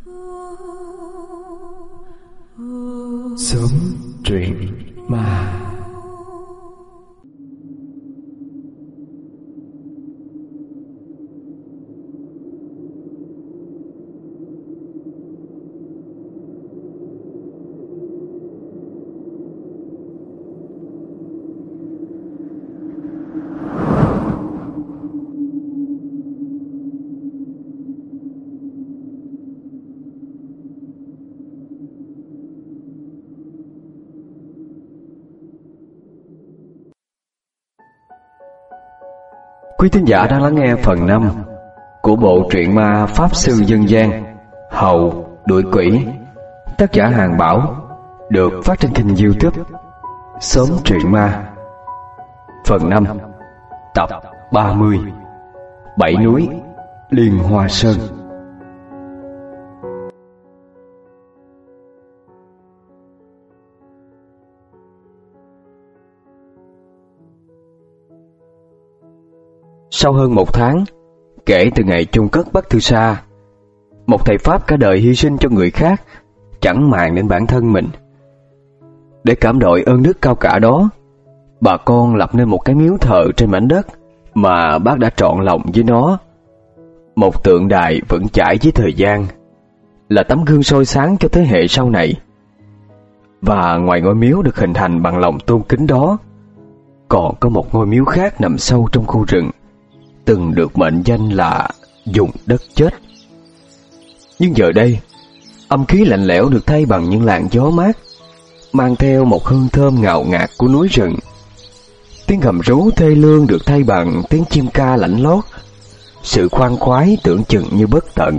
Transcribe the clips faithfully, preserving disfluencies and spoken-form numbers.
Sớm truyện ma. Quý thính giả đang lắng nghe phần năm của bộ truyện ma Pháp Sư Dân gian Hậu Đuổi Quỷ, tác giả Hàng Bảo, được phát trên kênh YouTube Sớm Truyện Ma. Phần năm, tập ba mươi, Bảy Núi Liên Hoa Sơn. Sau hơn một tháng kể từ ngày chôn cất Bắc Thư Sa, một thầy Pháp cả đời hy sinh cho người khác, chẳng màng đến bản thân mình. Để cảm đội ơn đức cao cả đó, bà con lập nên một cái miếu thờ trên mảnh đất mà bác đã trọn lòng với nó. Một tượng đài vững chãi với thời gian, là tấm gương soi sáng cho thế hệ sau này. Và ngoài ngôi miếu được hình thành bằng lòng tôn kính đó, còn có một ngôi miếu khác nằm sâu trong khu rừng, từng được mệnh danh là vùng đất chết. Nhưng giờ đây, âm khí lạnh lẽo được thay bằng những làn gió mát, mang theo một hương thơm ngào ngạt của núi rừng. Tiếng gầm rú thê lương được thay bằng tiếng chim ca lạnh lót, sự khoan khoái tưởng chừng như bất tận.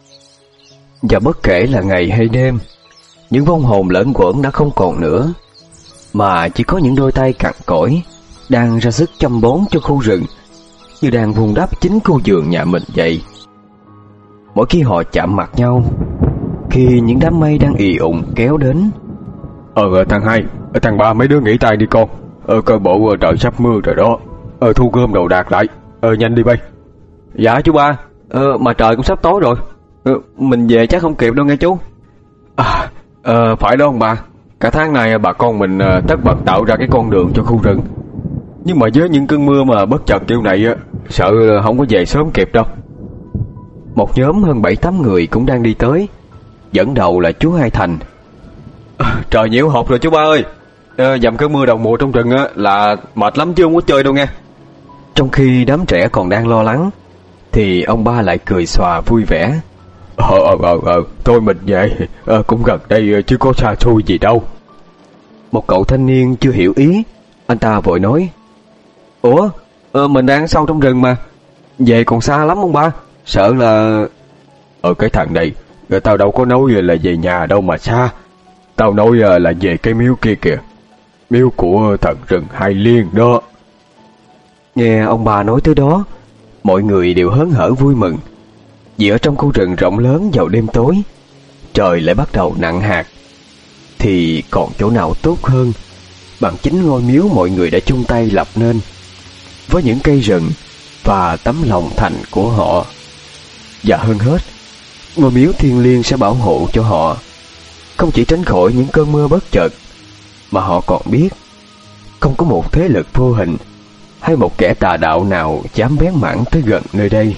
Và bất kể là ngày hay đêm, những vong hồn lẫn quẩn đã không còn nữa, mà chỉ có những đôi tay cằn cỗi đang ra sức chăm bón cho khu rừng, như đang vun đắp chính khu vườn nhà mình vậy. Mỗi khi họ chạm mặt nhau, khi những đám mây đang ì ụng kéo đến. Ờ thằng hai, thằng ba, mấy đứa nghỉ tay đi con. Ờ coi bộ trời sắp mưa rồi đó. Ờ thu gom đồ đạc lại. Ờ nhanh đi bay. Dạ chú ba. Ờ mà trời cũng sắp tối rồi. Ờ, mình về chắc không kịp đâu nghe chú. À, ờ phải đó ông ba. Cả tháng này bà con mình tất bật tạo ra cái con đường cho khu rừng. Nhưng mà với những cơn mưa mà bất chợt kiểu này, sợ không có về sớm kịp đâu. Một nhóm hơn bảy tám người cũng đang đi tới, dẫn đầu là chú Hai Thành. À, trời nhiễu hột rồi chú ba ơi. À, dầm cơn mưa đầu mùa trong rừng á, là mệt lắm chứ không có chơi đâu nghe. Trong khi đám trẻ còn đang lo lắng, thì ông ba lại cười xòa vui vẻ. Ờ ờ ờ ờ thôi mình về, à, cũng gần đây chứ có xa xôi gì đâu. Một cậu thanh niên chưa hiểu ý, anh ta vội nói: Ủa, ờ, mình đang sâu trong rừng mà, về còn xa lắm ông ba, sợ là... Ờ cái thằng này, tao đâu có nói là về nhà đâu mà xa. Tao nói là về cái miếu kia kìa, miếu của thần rừng Hai Liên đó. Nghe ông bà nói tới đó, mọi người đều hớn hở vui mừng. Vì ở trong khu rừng rộng lớn vào đêm tối, trời lại bắt đầu nặng hạt, thì còn chỗ nào tốt hơn bằng chính ngôi miếu mọi người đã chung tay lập nên, với những cây rừng và tấm lòng thành của họ. Và hơn hết, ngôi miếu thiêng liêng sẽ bảo hộ cho họ, không chỉ tránh khỏi những cơn mưa bất chợt, mà họ còn biết không có một thế lực vô hình hay một kẻ tà đạo nào dám bén mảng tới gần nơi đây.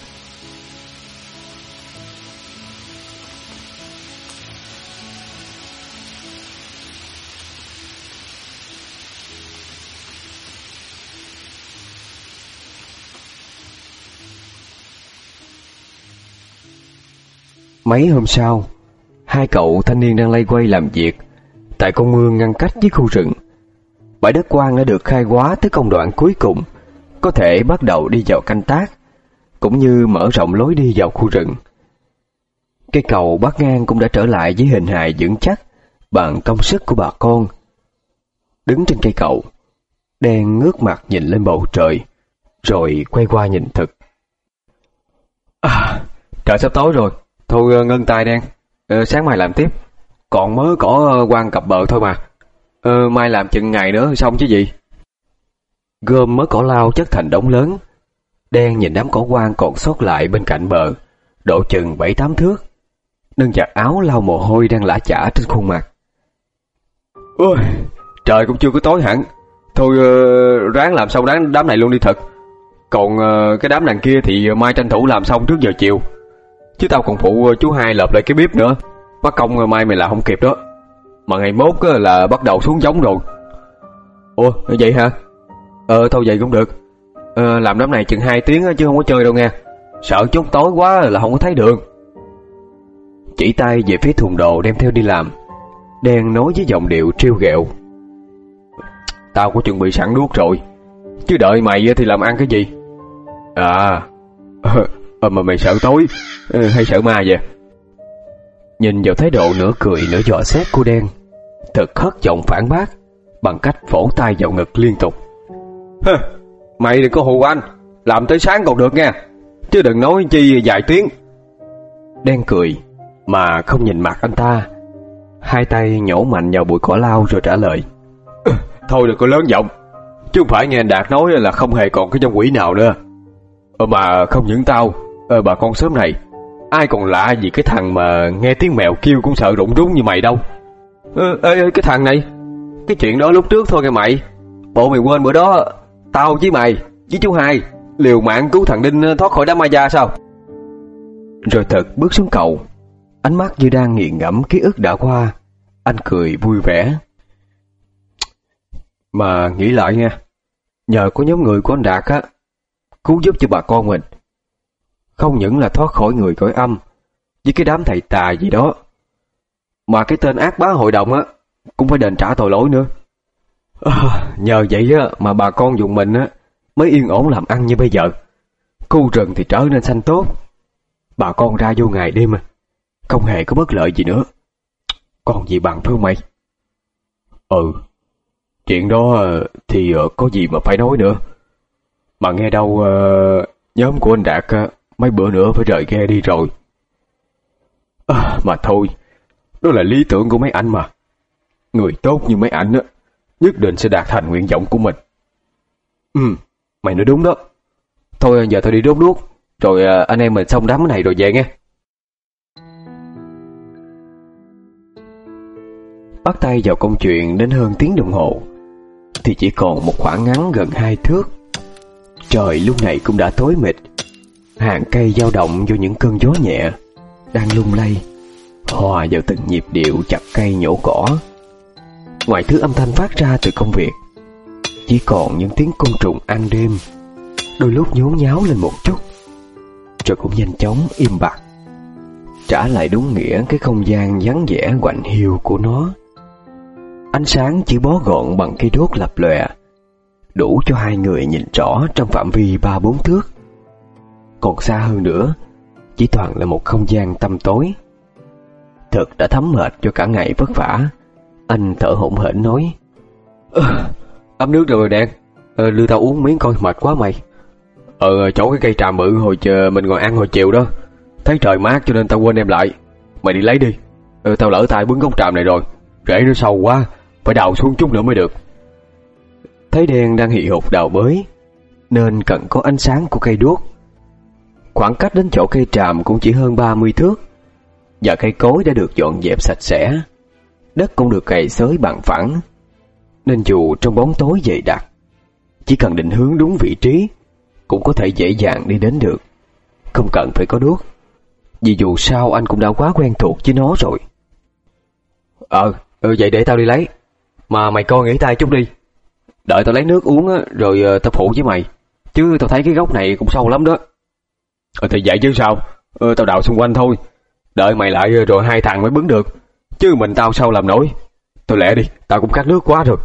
Mấy hôm sau, hai cậu thanh niên đang loay hoay làm việc tại con mương ngăn cách với khu rừng. Bãi đất quang đã được khai hóa tới công đoạn cuối cùng, có thể bắt đầu đi vào canh tác, cũng như mở rộng lối đi vào khu rừng. Cây cầu bắc ngang cũng đã trở lại với hình hài vững chắc bằng công sức của bà con. Đứng trên cây cầu, Đen ngước mặt nhìn lên bầu trời, rồi quay qua nhìn Thực. À, trời sắp tối rồi, thôi ngưng tay Đen, ờ, sáng mai làm tiếp. Còn mới có quăng cặp bờ thôi mà, ờ, mai làm chừng ngày nữa xong chứ gì. Gom mớ cỏ lau chất thành đống lớn. Đen nhìn đám cỏ quang còn sót lại bên cạnh bờ, độ chừng bảy tám thước. nâng giặt áo lau mồ hôi đang lã chả trên khuôn mặt. Ôi, trời cũng chưa có tối hẳn. Thôi uh, ráng làm xong đám, đám này luôn đi thật. Còn uh, cái đám đằng kia thì mai tranh thủ làm xong trước giờ chiều. Chứ tao còn phụ uh, chú hai lợp lại cái bếp nữa. Bắt công uh, mai mày làm không kịp đó. Mà ngày mốt uh, là bắt đầu xuống giống rồi. Ủa vậy hả? Ờ thôi vậy cũng được. Ờ, làm đám này chừng hai tiếng chứ không có chơi đâu nghe. Sợ chút tối quá là không có thấy đường. Chỉ tay về phía thùng đồ đem theo đi làm, Đen nói với giọng điệu trêu ghẹo. Tao có chuẩn bị sẵn đuốc rồi, chứ đợi mày thì làm ăn cái gì? À ờ, mà mày sợ tối hay sợ ma vậy? Nhìn vào thái độ nửa cười nửa dò xét của Đen, Thực hất giọng phản bác bằng cách vỗ tay vào ngực liên tục. Hơ, mày đừng có hù anh, làm tới sáng còn được nha, chứ đừng nói chi vài tiếng. Đen cười mà không nhìn mặt anh ta, hai tay nhổ mạnh vào bụi cỏ lau rồi trả lời. Thôi đừng có lớn giọng, chứ không phải nghe anh Đạt nói là không hề còn cái trong quỷ nào nữa. Ờ mà không những tao, ờ, bà con xóm này ai còn lạ gì cái thằng mà nghe tiếng mèo kêu cũng sợ rụng rúng như mày đâu. Ờ, ê, ê, cái thằng này, cái chuyện đó lúc trước thôi nghe mày. Bộ mày quên bữa đó tao với mày với chú hai liều mạng cứu thằng Đinh thoát khỏi đám ma da sao? Rồi Thực bước xuống cầu, ánh mắt như đang nghiền ngẫm ký ức đã qua. Anh cười vui vẻ. Mà nghĩ lại nha, nhờ có nhóm người của anh Đạt á cứu giúp cho bà con mình, không những là thoát khỏi người cõi âm với cái đám thầy tà gì đó, mà cái tên ác bá hội đồng á cũng phải đền trả tội lỗi nữa. À, nhờ vậy á mà bà con vùng mình á mới yên ổn làm ăn như bây giờ. Khu rừng thì trở nên xanh tốt, bà con ra vô ngày đêm à, không hề có bất lợi gì nữa. Còn gì bằng phải không mày? Ừ, chuyện đó thì có gì mà phải nói nữa. Mà nghe đâu uh, nhóm của anh Đạt uh, mấy bữa nữa phải rời ghe đi rồi. À, mà thôi, đó là lý tưởng của mấy anh mà. Người tốt như mấy anh á nhất định sẽ đạt thành nguyện vọng của mình. Ừ, mày nói đúng đó. Thôi giờ tôi đi đốt đuốc, rồi uh, anh em mình xong đám này rồi về nghe. Bắt tay vào công chuyện đến hơn tiếng đồng hồ thì chỉ còn một khoảng ngắn gần hai thước. Trời lúc này cũng đã tối mịt, hàng cây dao động vô những cơn gió nhẹ đang lung lay, hòa vào từng nhịp điệu chặt cây nhổ cỏ. Ngoài thứ âm thanh phát ra từ công việc, chỉ còn những tiếng côn trùng ăn đêm, đôi lúc nhốn nháo lên một chút, rồi cũng nhanh chóng im bặt, trả lại đúng nghĩa cái không gian vắng vẻ quạnh hiu của nó. Ánh sáng chỉ bó gọn bằng cây đốt lập lòe, đủ cho hai người nhìn rõ trong phạm vi ba bốn thước. Còn xa hơn nữa, chỉ toàn là một không gian tăm tối. Thực đã thấm mệt cho cả ngày vất vả, anh thở hổn hển nói. Ờ, ấm nước rồi Đen, ờ, đưa tao uống miếng coi, mệt quá mày. Ờ, chỗ cái cây tràm bự hồi chờ mình ngồi ăn hồi chiều đó, thấy trời mát cho nên tao quên đem lại. Mày đi lấy đi, ờ, tao lỡ tay bứng gốc tràm này rồi, rễ nó sâu quá, phải đào xuống chút nữa mới được. Thấy Đen đang hì hục đào bới, nên cần có ánh sáng của cây đuốc. Khoảng cách đến chỗ cây tràm cũng chỉ hơn ba mươi thước, và cây cối đã được dọn dẹp sạch sẽ, đất cũng được cày xới bằng phẳng, nên dù trong bóng tối dày đặc, chỉ cần định hướng đúng vị trí cũng có thể dễ dàng đi đến được, không cần phải có đuốc, vì dù sao anh cũng đã quá quen thuộc với nó rồi. Ờ, ừ, vậy để tao đi lấy, mà mày coi nghỉ tay chút đi, đợi tao lấy nước uống á, rồi uh, tao phụ với mày, chứ tao thấy cái gốc này cũng sâu lắm đó. Ờ thì vậy chứ sao, ờ, tao đào xung quanh thôi, đợi mày lại rồi hai thằng mới bứng được, chứ mình tao sao làm nổi. Tôi lẹ đi, tao cũng khát nước quá rồi.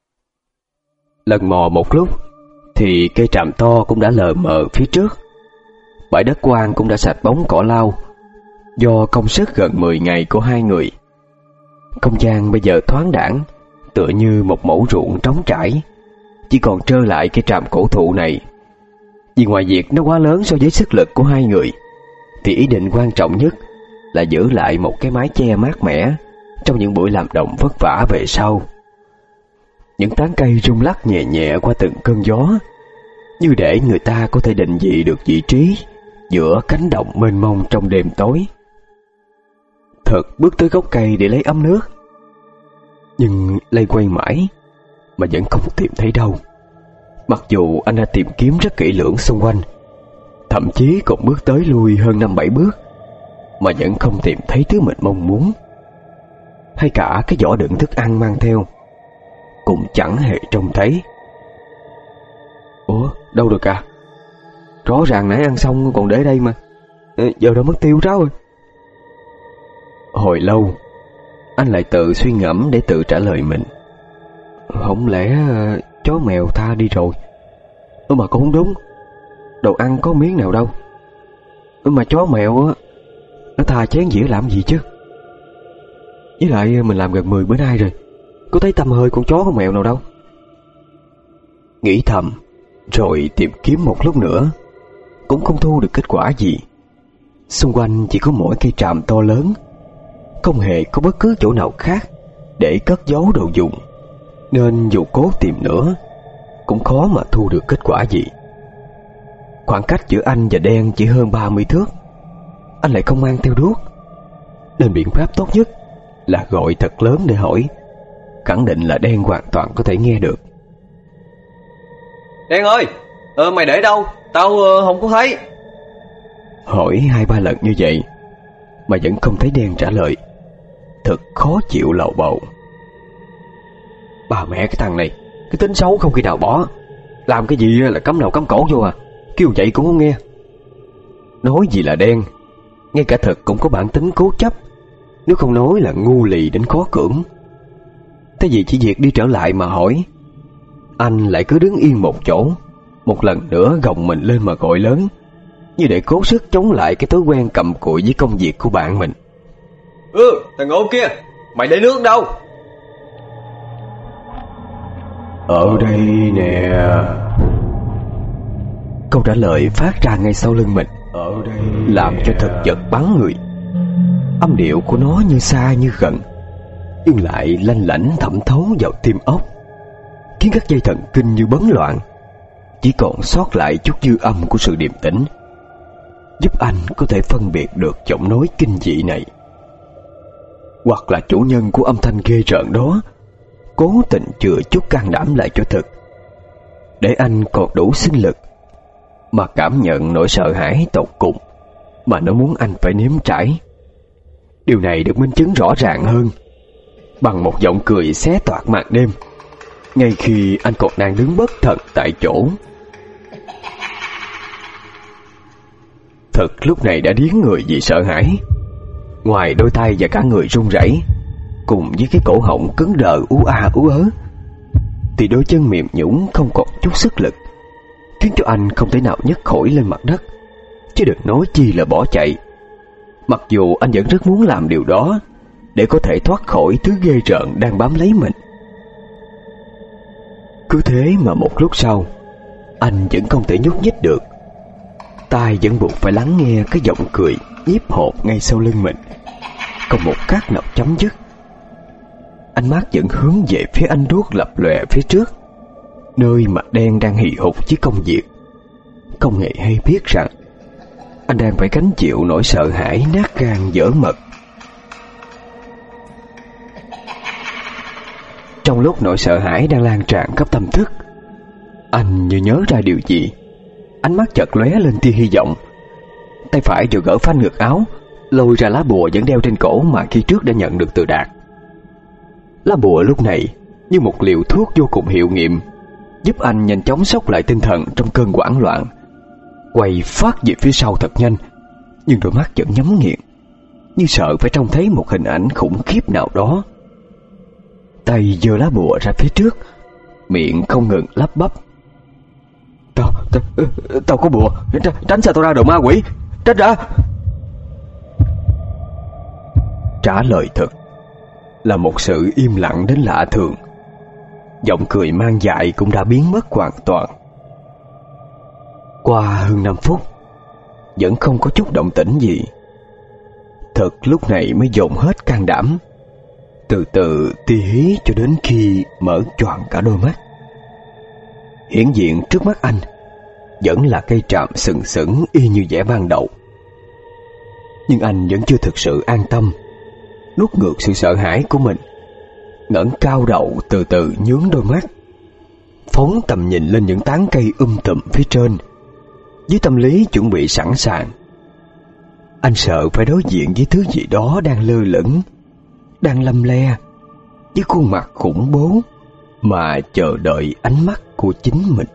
Lần mò một lúc thì cây tràm to cũng đã lờ mờ phía trước. Bãi đất của An cũng đã sạch bóng cỏ lau do công sức gần mười ngày của hai người. Không gian bây giờ thoáng đãng, tựa như một mẫu ruộng trống trải, chỉ còn trơ lại cây tràm cổ thụ này. Vì ngoài việc nó quá lớn so với sức lực của hai người, thì ý định quan trọng nhất là giữ lại một cái mái che mát mẻ trong những buổi làm đồng vất vả về sau. Những tán cây rung lắc nhẹ nhẹ qua từng cơn gió, như để người ta có thể định vị được vị trí giữa cánh đồng mênh mông trong đêm tối. Thực bước tới gốc cây để lấy ấm nước, nhưng lay quay mãi mà vẫn không tìm thấy đâu. Mặc dù anh đã tìm kiếm rất kỹ lưỡng xung quanh, thậm chí còn bước tới lui hơn năm bảy bước, mà vẫn không tìm thấy thứ mình mong muốn. Hay cả cái giỏ đựng thức ăn mang theo cũng chẳng hề trông thấy. Ủa, đâu được à? Rõ ràng nãy ăn xong còn để đây mà, giờ đã mất tiêu ráo rồi. Hồi lâu anh lại tự suy ngẫm để tự trả lời mình. Không lẽ uh, chó mèo tha đi rồi? Ơ mà cũng không đúng, đồ ăn có miếng nào đâu. Ơ mà chó mèo á, nó tha chén dĩa làm gì chứ? Với lại mình làm gần mười bữa nay rồi, có thấy tăm hơi con chó con mèo nào đâu. Nghĩ thầm, rồi tìm kiếm một lúc nữa, cũng không thu được kết quả gì. Xung quanh chỉ có mỗi cây tràm to lớn, không hề có bất cứ chỗ nào khác để cất giấu đồ dùng, nên dù cố tìm nữa cũng khó mà thu được kết quả gì. Khoảng cách giữa anh và Đen chỉ hơn ba mươi thước. Anh lại không mang theo đuốc, nên biện pháp tốt nhất là gọi thật lớn để hỏi, khẳng định là Đen hoàn toàn có thể nghe được. Đen ơi, ờ, mày để đâu? Tao uh, không có thấy. Hỏi hai ba lần như vậy mà vẫn không thấy Đen trả lời. Thật khó chịu lầu bầu. Bà mẹ cái thằng này, cái tính xấu không khi nào bỏ. Làm cái gì là cắm đầu cắm cổ vô à, kêu vậy cũng không nghe. Nói gì là Đen, ngay cả Thực cũng có bản tính cố chấp, nếu không nói là ngu lì đến khó cưỡng. Thế gì chỉ việc đi trở lại mà hỏi, anh lại cứ đứng yên một chỗ, một lần nữa gồng mình lên mà gọi lớn, như để cố sức chống lại cái thói quen cặm cụi với công việc của bạn mình. Ừ, thằng ngộ kia, mày để nước đâu? Ở đây nè. Câu trả lời phát ra ngay sau lưng mình, ở đây, làm cho Thực giật bắn người. Âm điệu của nó như xa như gần, nhưng lại lanh lảnh thẩm thấu vào tim óc, khiến các dây thần kinh như bấn loạn. Chỉ còn sót lại chút dư âm của sự điềm tĩnh, giúp anh có thể phân biệt được giọng nói kinh dị này. Hoặc là chủ nhân của âm thanh ghê rợn đó cố tình chừa chút can đảm lại cho Thực, để anh còn đủ sinh lực mà cảm nhận nỗi sợ hãi tột cùng mà nó muốn anh phải nếm trải. Điều này được minh chứng rõ ràng hơn bằng một giọng cười xé toạc màn đêm, ngay khi anh còn đang đứng bất thần tại chỗ. Thực lúc này đã điếng người vì sợ hãi. Ngoài đôi tay và cả người run rẩy, cùng với cái cổ họng cứng đờ ú a ú ớ, thì đôi chân mềm nhũn không còn chút sức lực, khiến cho anh không thể nào nhấc khỏi lên mặt đất, chứ đừng nói chi là bỏ chạy. Mặc dù anh vẫn rất muốn làm điều đó để có thể thoát khỏi thứ ghê rợn đang bám lấy mình. Cứ thế mà một lúc sau, anh vẫn không thể nhúc nhích được. Tai vẫn buộc phải lắng nghe cái giọng cười nhiếp hồn ngay sau lưng mình, không một cát nào chấm dứt. Ánh mắt vẫn hướng về phía anh đuốc lập lòe phía trước, nơi mà Đen đang hì hục với công việc, không hề hay biết rằng anh đang phải gánh chịu nỗi sợ hãi nát gan dở mật. Trong lúc nỗi sợ hãi đang lan tràn khắp tâm thức, anh như nhớ ra điều gì, ánh mắt chợt lóe lên tia hy vọng. Tay phải vừa gỡ phanh ngực áo, lôi ra lá bùa vẫn đeo trên cổ mà khi trước đã nhận được từ Đạt. Lá bùa lúc này như một liều thuốc vô cùng hiệu nghiệm, giúp anh nhanh chóng xốc lại tinh thần trong cơn hoảng loạn. Quay phát về phía sau thật nhanh, nhưng đôi mắt vẫn nhắm nghiền, như sợ phải trông thấy một hình ảnh khủng khiếp nào đó. Tay giơ lá bùa ra phía trước, miệng không ngừng lắp bắp: Tao, tao, tao có bùa, tránh, tránh xa tao ra đồ ma quỷ, tránh ra. Trả lời Thực là một sự im lặng đến lạ thường. Giọng cười mang dại cũng đã biến mất hoàn toàn. Qua hơn năm phút vẫn không có chút động tĩnh gì. Thực lúc này mới dồn hết can đảm, từ từ tì hí cho đến khi mở choàng cả đôi mắt. Hiển diện trước mắt anh vẫn là cây tràm sừng sững y như vẻ ban đầu. Nhưng anh vẫn chưa thực sự an tâm nuốt ngược sự sợ hãi của mình, ngẩng cao đầu từ từ nhướng đôi mắt, phóng tầm nhìn lên những tán cây um tùm phía trên, với tâm lý chuẩn bị sẵn sàng. Anh sợ phải đối diện với thứ gì đó đang lơ lửng, đang lăm le, với khuôn mặt khủng bố mà chờ đợi ánh mắt của chính mình.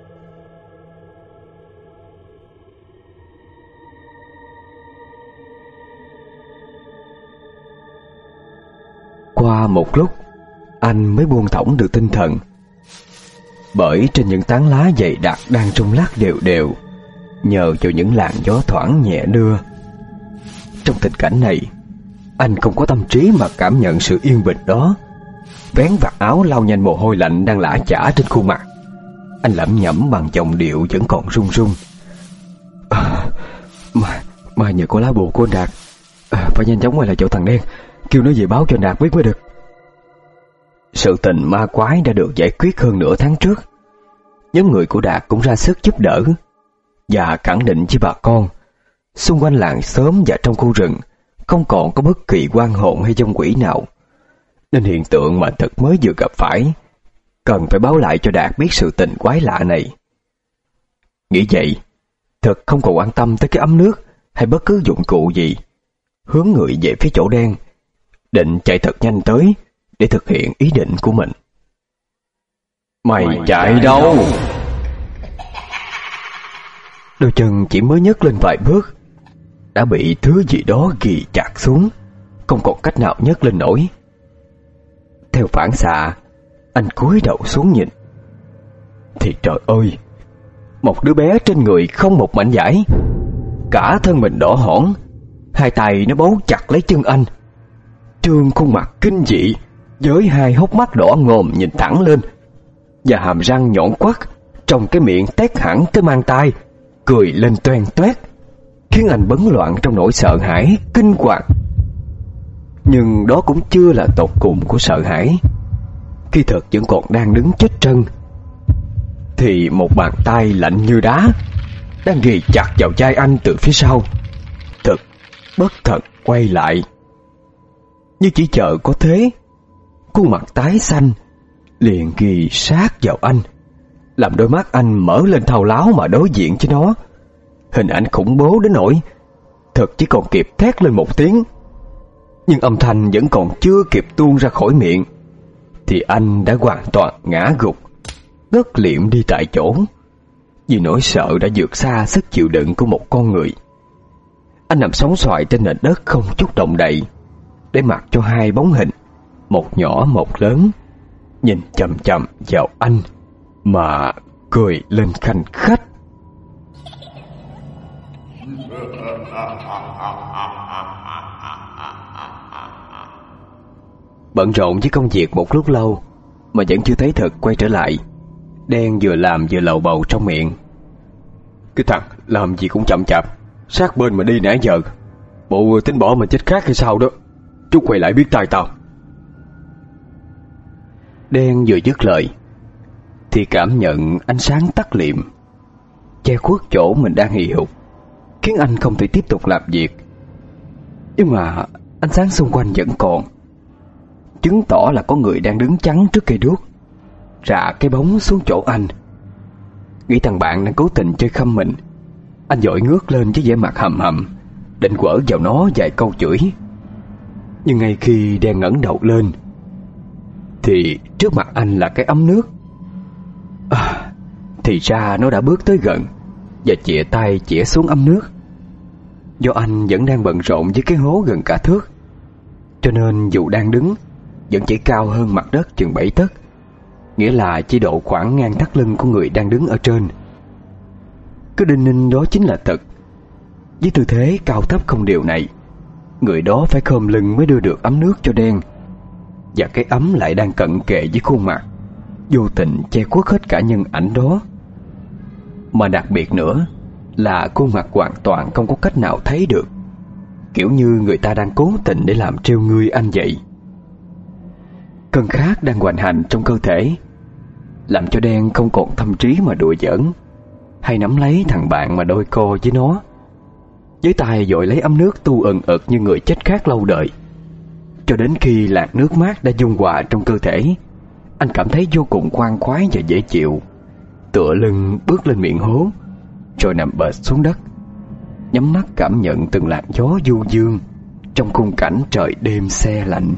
Qua một lúc, anh mới buông thõng được tinh thần, bởi trên những tán lá dày đặc đang rung lắc đều đều, nhờ vào những làn gió thoảng nhẹ đưa. Trong tình cảnh này, anh không có tâm trí mà cảm nhận sự yên bình đó. Vén vạt áo lau nhanh mồ hôi lạnh đang lã chả trên khuôn mặt. Anh lẩm nhẩm bằng giọng điệu vẫn còn run run. À, mà, mà nhờ có lá bùa của anh Đạt, à, phải nhanh chóng quay lại chỗ thằng đen, kêu nó về báo cho anh Đạt biết mới được. Sự tình ma quái đã được giải quyết hơn nửa tháng trước. Nhóm người của Đạt cũng ra sức giúp đỡ và khẳng định với bà con xung quanh làng xóm và trong khu rừng không còn có bất kỳ oan hồn hay vong quỷ nào, nên hiện tượng mà Thực mới vừa gặp phải cần phải báo lại cho Đạt biết sự tình quái lạ này. Nghĩ vậy, Thực không còn quan tâm tới cái ấm nước hay bất cứ dụng cụ gì, hướng người về phía chỗ đen, định chạy thật nhanh tới để thực hiện ý định của mình. Mày chạy đâu? Đôi chân chỉ mới nhấc lên vài bước đã bị thứ gì đó ghì chặt xuống, không còn cách nào nhấc lên nổi. Theo phản xạ, anh cúi đầu xuống nhìn, thì trời ơi, một đứa bé trên người không một mảnh vải, cả thân mình đỏ hỏn, hai tay nó bấu chặt lấy chân anh, trương khuôn mặt kinh dị với hai hốc mắt đỏ ngòm nhìn thẳng lên, và hàm răng nhọn quắt trong cái miệng tét hẳn tới mang tai, cười lên toang toét, khiến anh bấn loạn trong nỗi sợ hãi kinh hoàng. Nhưng đó cũng chưa là tột cùng của sợ hãi. Khi Thực vẫn còn đang đứng chết trân, thì một bàn tay lạnh như đá đang ghì chặt vào vai anh từ phía sau. Thực bất thần quay lại, như chỉ chờ có thế, khuôn mặt tái xanh liền ghì sát vào anh, làm đôi mắt anh mở lên thao láo mà đối diện với nó. Hình ảnh khủng bố đến nỗi Thực chỉ còn kịp thét lên một tiếng, nhưng âm thanh vẫn còn chưa kịp tuôn ra khỏi miệng thì anh đã hoàn toàn ngã gục, ngất liệm đi tại chỗ, vì nỗi sợ đã vượt xa sức chịu đựng của một con người. Anh nằm sóng xoài trên nền đất không chút động đậy, để mặc cho hai bóng hình, một nhỏ một lớn, nhìn chằm chằm vào anh mà cười lên khanh khách. Bận rộn với công việc một lúc lâu mà vẫn chưa thấy Thực quay trở lại. Đen vừa làm vừa lầu bầu trong miệng. Cái thằng làm gì cũng chậm chạp, sát bên mà đi nãy giờ, bộ tính bỏ mình chết khác hay sao đó. Chút quay lại biết tay tao. Đen vừa dứt lời thì cảm nhận ánh sáng tắt liệm, che khuất chỗ mình đang hì hục, khiến anh không thể tiếp tục làm việc. Nhưng mà ánh sáng xung quanh vẫn còn, chứng tỏ là có người đang đứng chắn trước cây đuốc, rạ cái bóng xuống chỗ anh. Nghĩ thằng bạn đang cố tình chơi khăm mình, anh vội ngước lên với vẻ mặt hầm hầm, định quở vào nó vài câu chửi. Nhưng ngay khi Đen ngẩng đầu lên thì trước mặt anh là cái ấm nước. À, thì ra nó đã bước tới gần và chìa tay chĩa xuống ấm nước. Do anh vẫn đang bận rộn với cái hố gần cả thước, cho nên dù đang đứng vẫn chỉ cao hơn mặt đất chừng bảy tấc, nghĩa là chỉ độ khoảng ngang thắt lưng của người đang đứng ở trên. Cứ đinh ninh đó chính là Thực. Với tư thế cao thấp không đều này, người đó phải khom lưng mới đưa được ấm nước cho Đen, và cái ấm lại đang cận kề với khuôn mặt, vô tình che khuất hết cả nhân ảnh đó. Mà đặc biệt nữa là khuôn mặt hoàn toàn không có cách nào thấy được, kiểu như người ta đang cố tình để làm trêu ngươi anh vậy. Cơn khát đang hoành hành trong cơ thể làm cho Đen không còn tâm trí mà đùa giỡn hay nắm lấy thằng bạn mà đôi co với nó. Với tay vội lấy ấm nước tu ẩn ực như người chết khát lâu đời, cho đến khi làn nước mát đã dung hòa trong cơ thể. Anh cảm thấy vô cùng khoan khoái và dễ chịu, tựa lưng bước lên miệng hố, rồi nằm bệt xuống đất, nhắm mắt cảm nhận từng làn gió du dương trong khung cảnh trời đêm se lạnh.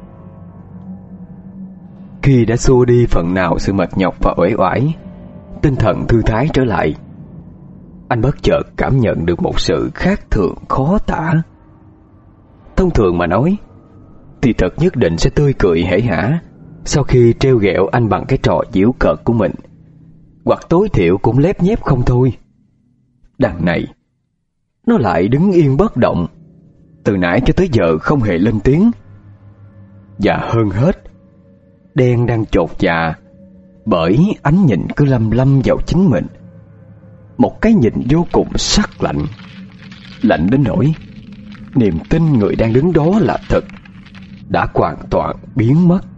Khi đã xua đi phần nào sự mệt nhọc và uể oải, tinh thần thư thái trở lại, anh bất chợt cảm nhận được một sự khác thường khó tả. Thông thường mà nói thì thật nhất định sẽ tươi cười hể hả sau khi trêu ghẹo anh bằng cái trò giễu cợt của mình, hoặc tối thiểu cũng lép nhép không thôi. Đằng này nó lại đứng yên bất động, từ nãy cho tới giờ không hề lên tiếng. Và hơn hết, Đen đang chột dạ bởi ánh nhìn cứ lăm lăm vào chính mình, một cái nhìn vô cùng sắc lạnh, lạnh đến nỗi niềm tin người đang đứng đó là thật đã hoàn toàn biến mất.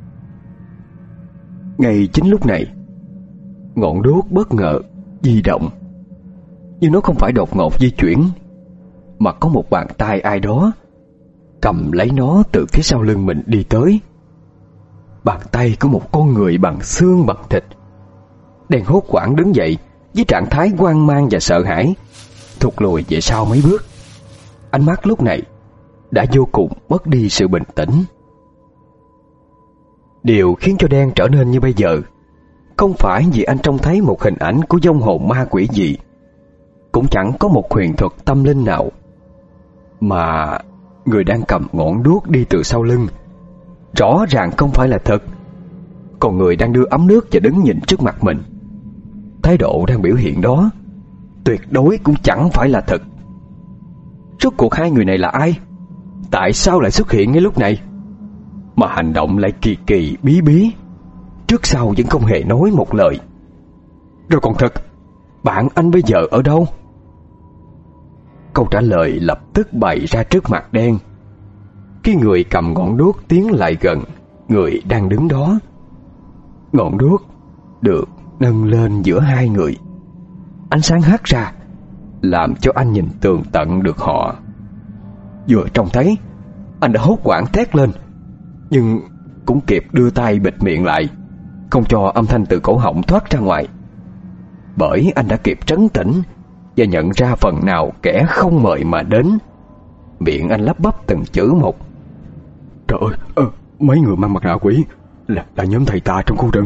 Ngay chính lúc này, ngọn đuốc bất ngờ di động, nhưng nó không phải đột ngột di chuyển, mà có một bàn tay ai đó cầm lấy nó từ phía sau lưng mình đi tới. Bàn tay của một con người bằng xương bằng thịt. Đen hốt hoảng đứng dậy với trạng thái hoang mang và sợ hãi, thụt lùi về sau mấy bước. Ánh mắt lúc này đã vô cùng mất đi sự bình tĩnh. Điều khiến cho Đen trở nên như bây giờ không phải vì anh trông thấy một hình ảnh của vong hồn ma quỷ gì, cũng chẳng có một huyền thuật tâm linh nào, mà người đang cầm ngọn đuốc đi từ sau lưng rõ ràng không phải là thật. Còn người đang đưa ấm nước và đứng nhìn trước mặt mình, thái độ đang biểu hiện đó tuyệt đối cũng chẳng phải là thật. Rốt cuộc hai người này là ai? Tại sao lại xuất hiện ngay lúc này? Mà hành động lại kỳ kỳ bí bí, trước sau vẫn không hề nói một lời. Rồi còn thật, bạn anh bây giờ ở đâu? Câu trả lời lập tức bày ra trước mặt Đen khi người cầm ngọn đuốc tiến lại gần người đang đứng đó. Ngọn đuốc được nâng lên giữa hai người, ánh sáng hắt ra làm cho anh nhìn tường tận được họ. Vừa trông thấy, anh đã hốt hoảng thét lên, nhưng cũng kịp đưa tay bịt miệng lại, không cho âm thanh từ cổ họng thoát ra ngoài, bởi anh đã kịp trấn tĩnh và nhận ra phần nào kẻ không mời mà đến. Miệng anh lắp bắp từng chữ một. Trời ơi, ờ, mấy người mang mặt nạ quỷ là, là nhóm thầy tà trong khu rừng.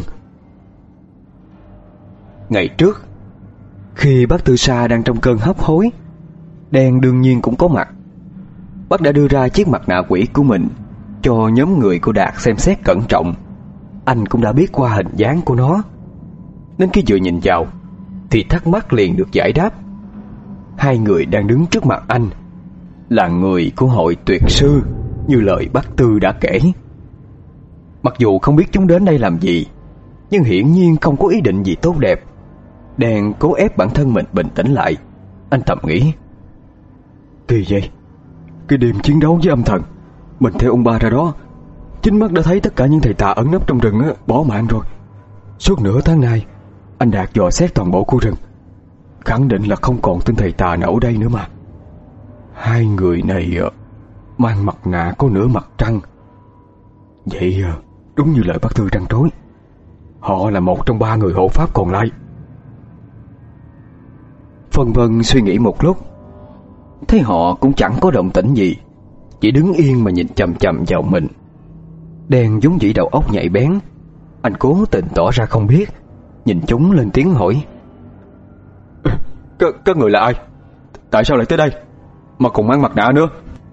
Ngày trước, khi bác Tư Sa đang trong cơn hấp hối, Đen đương nhiên cũng có mặt. Bác đã đưa ra chiếc mặt nạ quỷ của mình cho nhóm người của Đạt xem xét cẩn trọng. Anh cũng đã biết qua hình dáng của nó, nên khi vừa nhìn vào thì thắc mắc liền được giải đáp. Hai người đang đứng trước mặt anh là người của hội tuyệt sư như lời bác Tư đã kể. Mặc dù không biết chúng đến đây làm gì, nhưng hiển nhiên không có ý định gì tốt đẹp. Đen cố ép bản thân mình bình tĩnh lại. Anh thầm nghĩ, kỳ vậy, cái đêm chiến đấu với âm thần, mình theo ông ba ra đó, chính mắt đã thấy tất cả những thầy tà ẩn nấp trong rừng á, bỏ mạng rồi. Suốt nửa tháng nay anh Đạt dò xét toàn bộ khu rừng, khẳng định là không còn tên thầy tà nào ở đây nữa mà. Hai người này mang mặt nạ có nửa mặt trăng. Vậy đúng như lời bác Tư trăn trối, họ là một trong ba người hộ pháp còn lại. Phân vân suy nghĩ một lúc, thấy họ cũng chẳng có động tĩnh gì, chỉ đứng yên mà nhìn chằm chằm vào mình. Đen vốn dĩ đầu óc nhạy bén, anh cố tình tỏ ra không biết, nhìn chúng lên tiếng hỏi, Các, các người là ai? Tại sao lại tới đây, mà còn mang mặt nạ nữa?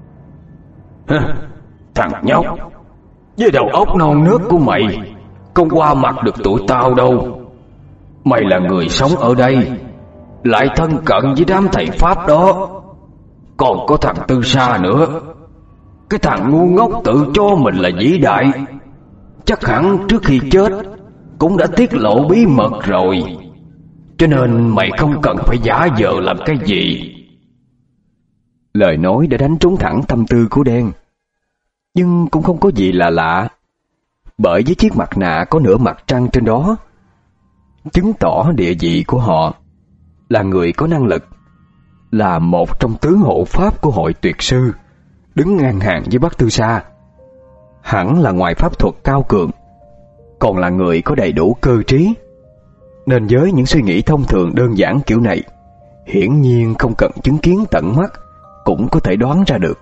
Thằng nhóc, với đầu óc non nớt của mày không qua mặt được tụi tao đâu. Mày là người sống ở đây, lại thân cận với đám thầy Pháp đó. Còn có thằng Tư Sa nữa, cái thằng ngu ngốc tự cho mình là vĩ đại, chắc hẳn trước khi chết cũng đã tiết lộ bí mật rồi, cho nên mày không cần phải giả vờ làm cái gì. Lời nói đã đánh trúng thẳng tâm tư của Đen, nhưng cũng không có gì là lạ, bởi với chiếc mặt nạ có nửa mặt trăng trên đó, chứng tỏ địa vị của họ là người có năng lực, là một trong tứ hộ pháp của hội tuyệt sư, đứng ngang hàng với bác Tư Sa. hẳn là ngoài pháp thuật cao cường, còn là người có đầy đủ cơ trí, nên với những suy nghĩ thông thường đơn giản kiểu này, hiển nhiên không cần chứng kiến tận mắt cũng có thể đoán ra được.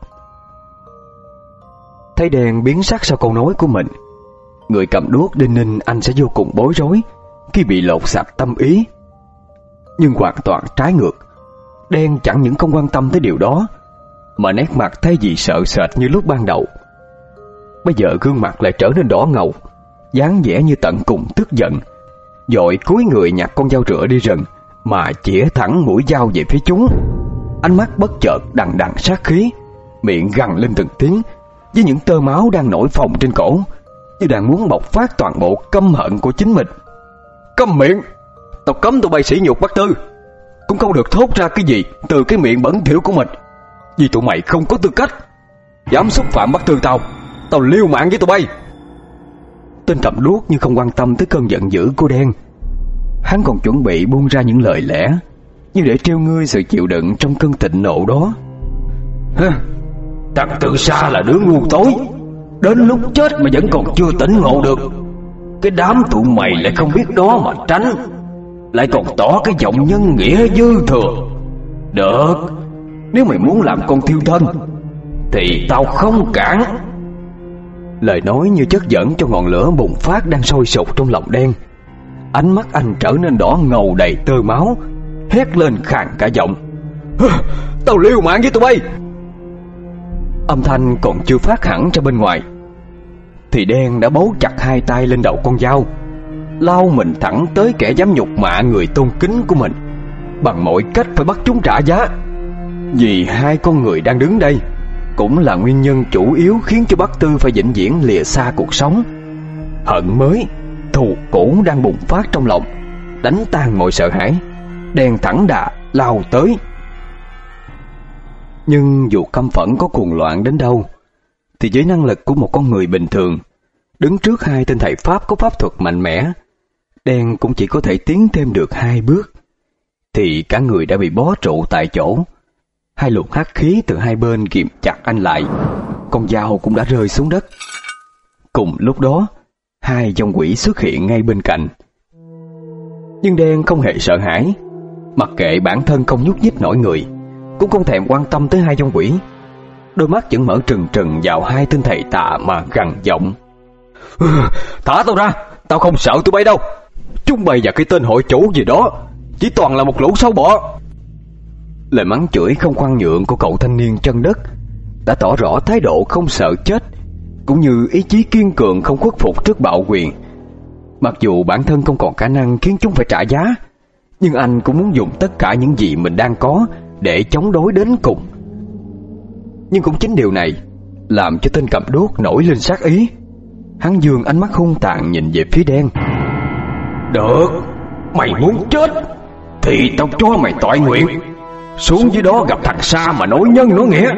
Thấy Đen biến sắc sau câu nói của mình, người cầm đuốc đinh ninh anh sẽ vô cùng bối rối khi bị lột sạch tâm ý. Nhưng hoàn toàn trái ngược, Đen chẳng những không quan tâm tới điều đó, mà nét mặt thay vì sợ sệt như lúc ban đầu, bây giờ gương mặt lại trở nên đỏ ngầu, dáng vẻ như tận cùng tức giận, vội cúi người nhặt con dao rựa đi rừng mà chĩa thẳng mũi dao về phía chúng. Ánh mắt bất chợt đằng đằng sát khí, miệng gằn lên từng tiếng với những tơ máu đang nổi phồng trên cổ, như đang muốn bộc phát toàn bộ căm hận của chính mình. Câm miệng! Tao cấm tụi bay sỉ nhục bác Tư, cũng không được thốt ra cái gì từ cái miệng bẩn thỉu của mình, vì tụi mày không có tư cách. Dám xúc phạm bác Tư tao, tao liều mạng với tụi bay. Tên cầm đuốc như không quan tâm tới cơn giận dữ của Đen. Hắn còn chuẩn bị buông ra những lời lẽ như để trêu ngươi sự chịu đựng trong cơn thịnh nộ đó. Hả? Thằng Từ Sa là đứa ngu tối, đến lúc chết mà vẫn còn chưa tỉnh ngộ được. Cái đám tụi mày lại không biết đó mà tránh, lại còn tỏ cái giọng nhân nghĩa dư thừa. Được, nếu mày muốn làm con thiêu thân thì tao không cản. Lời nói như chất dẫn cho ngọn lửa bùng phát đang sôi sục trong lòng Đen. Ánh mắt anh trở nên đỏ ngầu đầy tơ máu, hét lên khàn cả giọng: Tao liều mạng với tụi bay! Âm thanh còn chưa phát hẳn ra bên ngoài thì Đen đã bấu chặt hai tay lên đầu con dao, lao mình thẳng tới kẻ dám nhục mạ người tôn kính của mình, bằng mọi cách phải bắt chúng trả giá. Vì hai con người đang đứng đây cũng là nguyên nhân chủ yếu khiến cho bác Tư phải vĩnh viễn lìa xa cuộc sống. Hận mới, thù cũ đang bùng phát trong lòng, đánh tan mọi sợ hãi. Đen thẳng đà lao tới. Nhưng dù căm phẫn có cuồng loạn đến đâu, thì với năng lực của một con người bình thường, đứng trước hai tên thầy Pháp có pháp thuật mạnh mẽ, Đen cũng chỉ có thể tiến thêm được hai bước thì cả người đã bị bó trụ tại chỗ. Hai luồng hắc khí từ hai bên ghìm chặt anh lại, con dao cũng đã rơi xuống đất. Cùng lúc đó, hai dòng quỷ xuất hiện ngay bên cạnh. Nhưng Đen không hề sợ hãi, mặc kệ bản thân không nhúc nhích nổi người, cũng không thèm quan tâm tới hai dòng quỷ. Đôi mắt vẫn mở trừng trừng vào hai tên thầy tà mà gằn giọng: Thả tao ra, tao không sợ tụi bay đâu. Chúng bay và cái tên hội chủ gì đó chỉ toàn là một lũ sâu bọ. Lời mắng chửi không khoan nhượng của cậu thanh niên chân đất đã tỏ rõ thái độ không sợ chết, cũng như ý chí kiên cường không khuất phục trước bạo quyền. Mặc dù bản thân không còn khả năng khiến chúng phải trả giá, nhưng anh cũng muốn dùng tất cả những gì mình đang có để chống đối đến cùng. Nhưng cũng chính điều này làm cho tên cầm đuốc nổi lên sát ý. Hắn giương ánh mắt hung tàn nhìn về phía Đen. Được, mày muốn chết thì tao cho mày toại nguyện, xuống dưới đó gặp thằng Sa mà nói nhân nói nghĩa.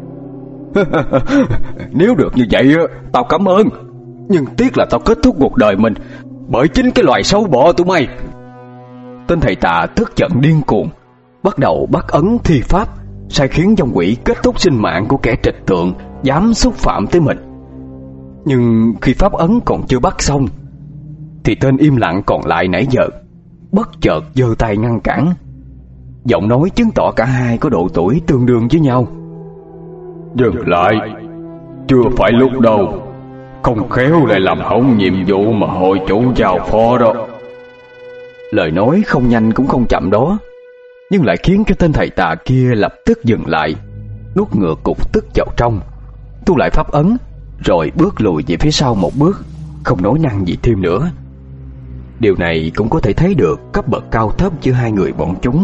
Nếu được như vậy tao cảm ơn, nhưng tiếc là tao kết thúc cuộc đời mình bởi chính cái loài sâu bọ tụi mày. Tên thầy tà tức giận điên cuồng, bắt đầu bắt ấn thi pháp, sai khiến dòng quỷ kết thúc sinh mạng của kẻ trịch tượng dám xúc phạm tới mình. Nhưng khi pháp ấn còn chưa bắt xong thì tên im lặng còn lại nãy giờ bất chợt giơ tay ngăn cản. Giọng nói chứng tỏ cả hai có độ tuổi tương đương với nhau. Dừng lại, chưa phải lúc đâu, không khéo lại làm hỏng nhiệm vụ mà hội chủ giao phó đó. Lời nói không nhanh cũng không chậm đó, nhưng lại khiến cho tên thầy tà kia lập tức dừng lại, nuốt ngược cục tức vào trong, thu lại pháp ấn, rồi bước lùi về phía sau một bước, không nói năng gì thêm nữa. Điều này cũng có thể thấy được cấp bậc cao thấp giữa hai người bọn chúng.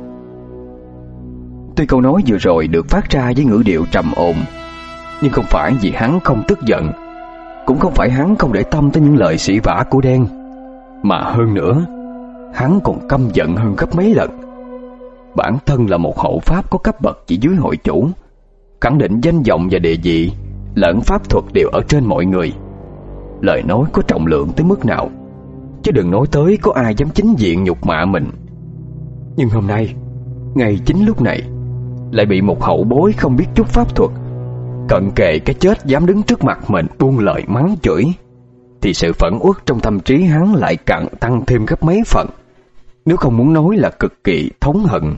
Tuy câu nói vừa rồi được phát ra với ngữ điệu trầm ổn, nhưng không phải vì hắn không tức giận, cũng không phải hắn không để tâm tới những lời sỉ vả của Đen, mà hơn nữa, hắn còn căm giận hơn gấp mấy lần. Bản thân là một hộ pháp có cấp bậc chỉ dưới hội chủ, khẳng định danh vọng và địa vị lẫn pháp thuật đều ở trên mọi người. Lời nói có trọng lượng tới mức nào, chứ đừng nói tới có ai dám chính diện nhục mạ mình. Nhưng hôm nay, ngay chính lúc này, lại bị một hậu bối không biết chút pháp thuật cận kề cái chết dám đứng trước mặt mình buông lời mắng chửi, thì sự phẫn uất trong tâm trí hắn lại càng tăng thêm gấp mấy phần, nếu không muốn nói là cực kỳ thống hận.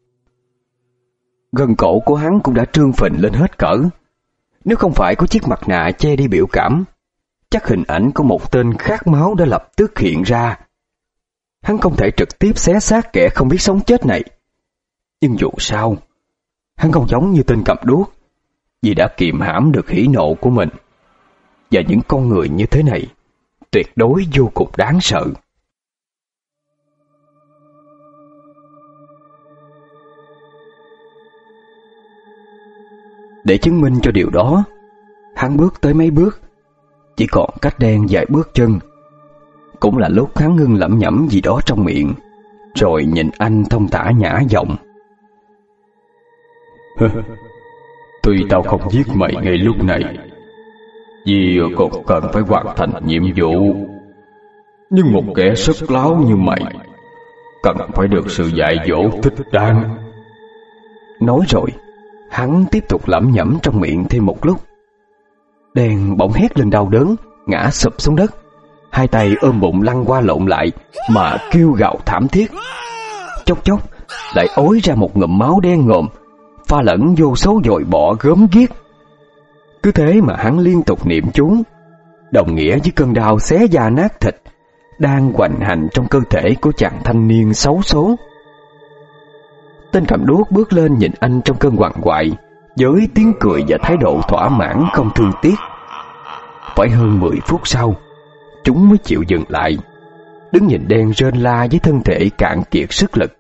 Gân cổ của hắn cũng đã trương phình lên hết cỡ. Nếu không phải có chiếc mặt nạ che đi biểu cảm, chắc hình ảnh của một tên khát máu đã lập tức hiện ra. Hắn không thể trực tiếp xé xác kẻ không biết sống chết này. Nhưng dù sao, hắn không giống như tên cầm đuốc, vì đã kiềm hãm được hỉ nộ của mình. Và những con người như thế này tuyệt đối vô cùng đáng sợ. Để chứng minh cho điều đó, hắn bước tới mấy bước, chỉ còn cách Đen vài bước chân. Cũng là lúc hắn ngưng lẩm nhẩm gì đó trong miệng, rồi nhìn anh thông thả nhã giọng. Tuy tao không giết mày ngay lúc này, vì còn cần phải hoàn thành nhiệm vụ, nhưng một kẻ sức láo như mày cần phải được sự dạy dỗ thích đáng. Nói rồi, hắn tiếp tục lẩm nhẩm trong miệng thêm một lúc. Đen bỗng hét lên đau đớn, ngã sụp xuống đất, hai tay ôm bụng lăn qua lộn lại mà kêu gào thảm thiết. Chốc chốc lại ối ra một ngụm máu đen ngòm, pha lẫn vô số dồi bọ gớm ghiếc. Cứ thế mà hắn liên tục niệm chú, đồng nghĩa với cơn đau xé da nát thịt đang hoành hành trong cơ thể của chàng thanh niên xấu số. Tên cầm đuốc bước lên nhìn anh trong cơn quằn quại, với tiếng cười và thái độ thỏa mãn không thương tiếc. Phải hơn mười phút sau, chúng mới chịu dừng lại, đứng nhìn Đen rên la với thân thể cạn kiệt sức lực.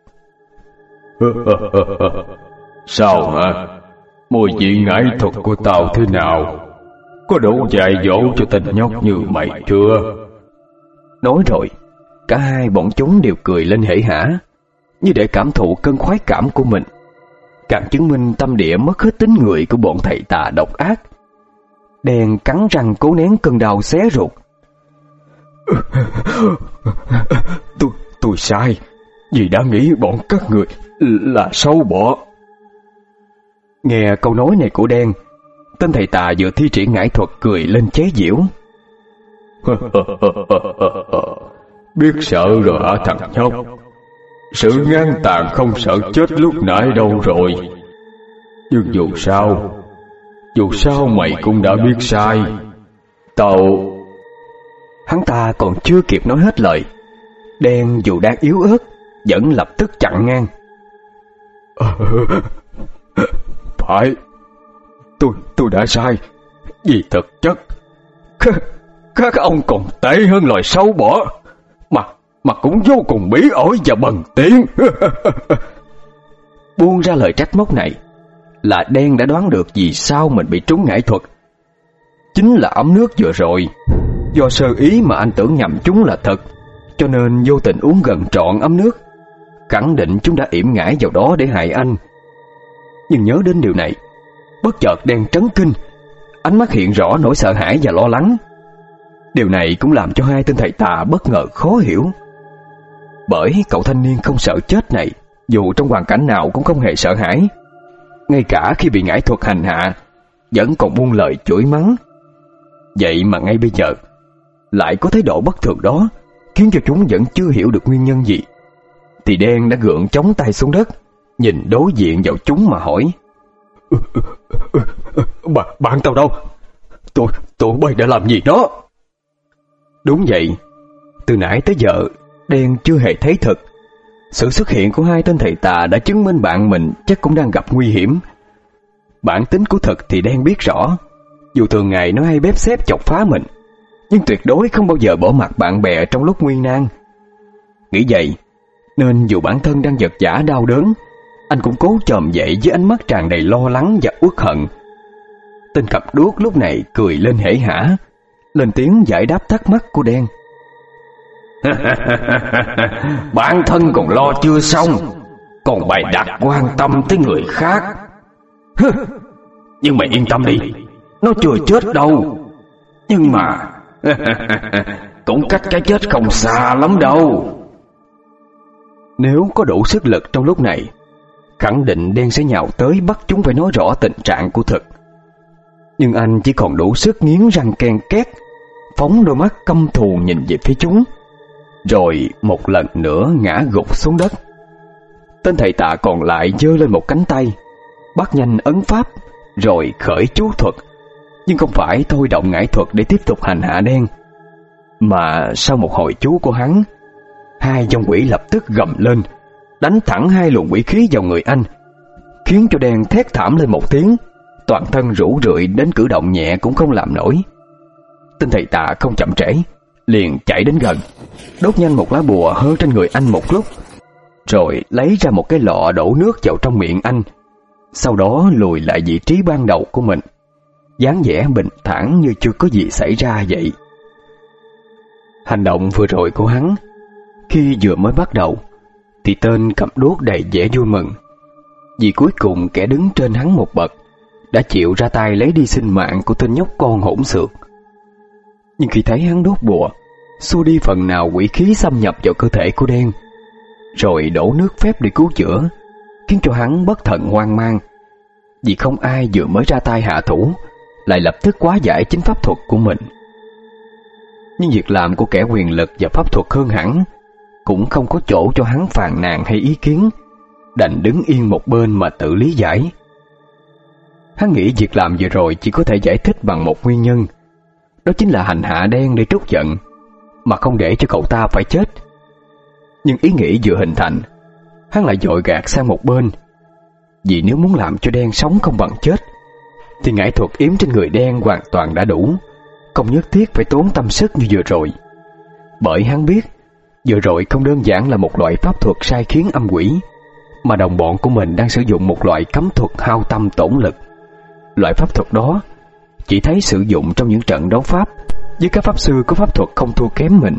Sao hả? Mùi vị ngải thuật của tao thế nào? Có đủ dạy dỗ cho tên nhóc như mày chưa? Nói rồi, cả hai bọn chúng đều cười lên hể hả, như để cảm thụ cơn khoái cảm của mình, càng chứng minh tâm địa mất hết tính người của bọn thầy tà độc ác. Đen cắn răng cố nén cơn đau xé ruột. Tôi tôi sai, vì đã nghĩ bọn các người là sâu bọ. Nghe câu nói này của Đen, tên thầy tà vừa thi triển ngải thuật cười lên chế giễu. Biết sợ rồi hả thằng nhóc? Sự ngang tàn không sợ chết lúc nãy đâu rồi. Nhưng dù sao, dù sao mày cũng đã biết sai. Tao... Hắn ta còn chưa kịp nói hết lời, Đen dù đang yếu ớt vẫn lập tức chặn ngang. Phải, tôi tôi đã sai. Vì thực chất các, các ông còn tệ hơn loài sâu bọ, mà mà cũng vô cùng bí ổi và bần tiện. Buông ra lời trách móc này là Đen đã đoán được vì sao mình bị trúng ngải thuật. Chính là ấm nước vừa rồi, do sơ ý mà anh tưởng nhầm chúng là thật, cho nên vô tình uống gần trọn ấm nước, khẳng định chúng đã yểm ngải vào đó để hại anh. Nhưng nhớ đến điều này, bất chợt Đen trấn kinh, ánh mắt hiện rõ nỗi sợ hãi và lo lắng. Điều này cũng làm cho hai tên thầy tà bất ngờ khó hiểu. Bởi cậu thanh niên không sợ chết này, dù trong hoàn cảnh nào cũng không hề sợ hãi, ngay cả khi bị ngải thuật hành hạ vẫn còn buông lời chửi mắng. Vậy mà ngay bây giờ lại có thái độ bất thường đó, khiến cho chúng vẫn chưa hiểu được nguyên nhân gì. Thì Đen đã gượng chống tay xuống đất, nhìn đối diện vào chúng mà hỏi. Bạn, bạn tao đâu? Tôi, tụi bay đã làm gì đó? Đúng vậy, từ nãy tới giờ Đen chưa hề thấy thực. Sự xuất hiện của hai tên thầy tà đã chứng minh bạn mình chắc cũng đang gặp nguy hiểm. Bản tính của Thực thì Đen biết rõ, dù thường ngày nó hay bếp xếp chọc phá mình, nhưng tuyệt đối không bao giờ bỏ mặc bạn bè trong lúc nguy nan. Nghĩ vậy nên dù bản thân đang vật vã đau đớn, anh cũng cố chồm dậy với ánh mắt tràn đầy lo lắng và uất hận. Tên cặp đuốc lúc này cười lên hể hả, lên tiếng giải đáp thắc mắc của Đen. Bản thân còn lo chưa xong, còn bày đặt quan tâm tới người khác. Nhưng mày yên tâm đi, nó chưa chết đâu. Nhưng mà cũng cách cái chết không xa lắm đâu. Nếu có đủ sức lực trong lúc này, khẳng định Đen sẽ nhào tới bắt chúng phải nói rõ tình trạng của Thực. Nhưng anh chỉ còn đủ sức nghiến răng ken két, phóng đôi mắt căm thù nhìn về phía chúng, rồi một lần nữa ngã gục xuống đất. Tên thầy Tạ còn lại giơ lên một cánh tay, bắt nhanh ấn pháp, rồi khởi chú thuật. Nhưng không phải thôi động ngải thuật để tiếp tục hành hạ đen, mà sau một hồi chú của hắn, hai dòng quỷ lập tức gầm lên, đánh thẳng hai luồng quỷ khí vào người anh, khiến cho đen thét thảm lên một tiếng, toàn thân rũ rượi đến cử động nhẹ cũng không làm nổi. Tên thầy Tạ không chậm trễ, liền chạy đến gần, đốt nhanh một lá bùa hơ trên người anh một lúc, rồi lấy ra một cái lọ đổ nước vào trong miệng anh. Sau đó lùi lại vị trí ban đầu của mình, dáng vẻ bình thản như chưa có gì xảy ra vậy. Hành động vừa rồi của hắn, khi vừa mới bắt đầu, thì tên cầm đuốc đầy vẻ vui mừng, vì cuối cùng kẻ đứng trên hắn một bậc đã chịu ra tay lấy đi sinh mạng của tên nhóc con hỗn xược. Nhưng khi thấy hắn đốt bùa, xua đi phần nào quỷ khí xâm nhập vào cơ thể của đen, rồi đổ nước phép để cứu chữa, khiến cho hắn bất thần hoang mang, vì không ai vừa mới ra tay hạ thủ lại lập tức hóa giải chính pháp thuật của mình. Nhưng việc làm của kẻ quyền lực và pháp thuật hơn hẳn cũng không có chỗ cho hắn phàn nàn hay ý kiến, đành đứng yên một bên mà tự lý giải. Hắn nghĩ việc làm vừa rồi chỉ có thể giải thích bằng một nguyên nhân, đó chính là hành hạ đen để trút giận, mà không để cho cậu ta phải chết. Nhưng ý nghĩ vừa hình thành, hắn lại vội gạt sang một bên, vì nếu muốn làm cho đen sống không bằng chết, thì ngải thuật yếm trên người đen hoàn toàn đã đủ, không nhất thiết phải tốn tâm sức như vừa rồi. Bởi hắn biết vừa rồi không đơn giản là một loại pháp thuật sai khiến âm quỷ, mà đồng bọn của mình đang sử dụng một loại cấm thuật hao tâm tổn lực. Loại pháp thuật đó chỉ thấy sử dụng trong những trận đấu pháp với các pháp sư có pháp thuật không thua kém mình.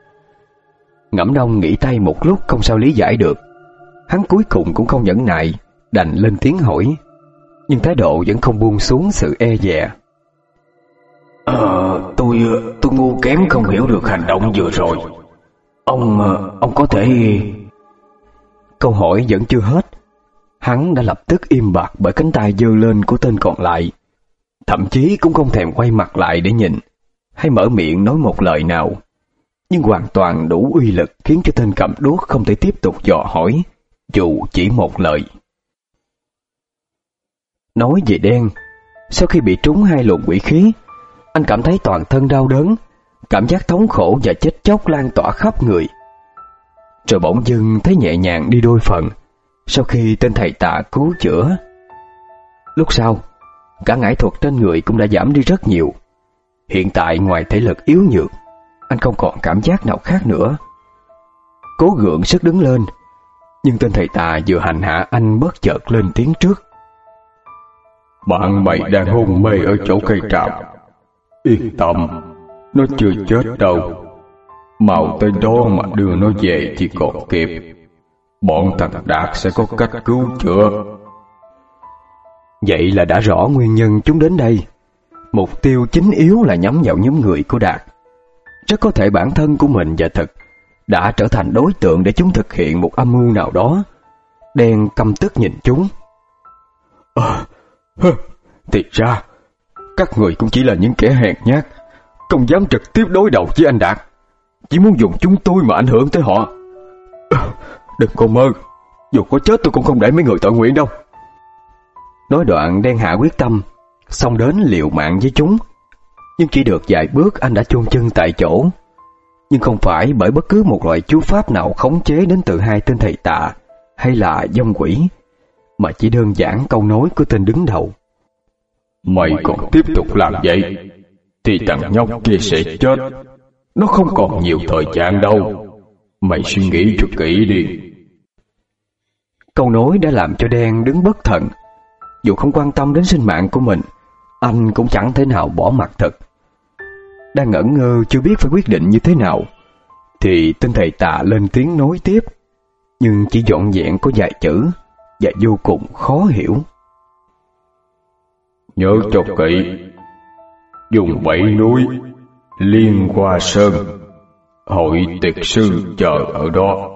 Ngẫm Đông nghĩ tay một lúc không sao lý giải được, hắn cuối cùng cũng không nhẫn nại, đành lên tiếng hỏi, nhưng thái độ vẫn không buông xuống sự e dè. Ờ, tôi tôi ngu kém không hiểu được hành động vừa rồi. Ông ông có thể... Câu hỏi vẫn chưa hết, hắn đã lập tức im bặt bởi cánh tay giơ lên của tên còn lại, thậm chí cũng không thèm quay mặt lại để nhìn hay mở miệng nói một lời nào, nhưng hoàn toàn đủ uy lực khiến cho tên cầm đuốc không thể tiếp tục dò hỏi dù chỉ một lời. Nói về đen, sau khi bị trúng hai luồng quỷ khí, anh cảm thấy toàn thân đau đớn, cảm giác thống khổ và chết chóc lan tỏa khắp người. Rồi bỗng dưng thấy nhẹ nhàng đi đôi phần sau khi tên thầy Tạ cứu chữa. Lúc sau, cả ngải thuật trên người cũng đã giảm đi rất nhiều. Hiện tại ngoài thể lực yếu nhược, anh không còn cảm giác nào khác nữa. Cố gượng sức đứng lên, nhưng tên thầy Tạ vừa hành hạ anh bất chợt lên tiếng trước. Bạn mày đang hôn mê ở chỗ cây tràm. Yên tâm, nó chưa chết đâu. Mau tới đó mà đưa nó về chỉ còn kịp. Bọn thằng Đạt sẽ có cách cứu chữa. Vậy là đã rõ nguyên nhân chúng đến đây. Mục tiêu chính yếu là nhắm vào nhóm người của Đạt. Rất có thể bản thân của mình và Thực đã trở thành đối tượng để chúng thực hiện một âm mưu nào đó. Đen căm tức nhìn chúng. À, thì ra các người cũng chỉ là những kẻ hèn nhát, không dám trực tiếp đối đầu với anh Đạt, chỉ muốn dùng chúng tôi mà ảnh hưởng tới họ. À, đừng có mơ, dù có chết tôi cũng không để mấy người tội nguyện đâu. Nói đoạn Đen hạ quyết tâm xông đến liều mạng với chúng. Nhưng chỉ được vài bước anh đã chôn chân tại chỗ. Nhưng không phải bởi bất cứ một loại chú pháp nào khống chế đến từ hai tên thầy Tạ hay là vong quỷ, mà chỉ đơn giản câu nói của tên đứng đầu. Mày còn tiếp tục làm vậy thì thằng nhóc kia sẽ chết. Nó không còn nhiều thời gian đâu. Mày suy nghĩ cho kỹ đi. Câu nói đã làm cho Đen đứng bất thần. Dù không quan tâm đến sinh mạng của mình, anh cũng chẳng thể nào bỏ mặc Thực. Đang ngẩn ngơ chưa biết phải quyết định như thế nào, thì tên thầy Tạ lên tiếng nói tiếp, nhưng chỉ vọn vẹn có vài chữ và vô cùng khó hiểu. Nhớ cho kỹ, dùng bảy núi Liên Hoa Sơn, hội tiệt sư chờ ở đó.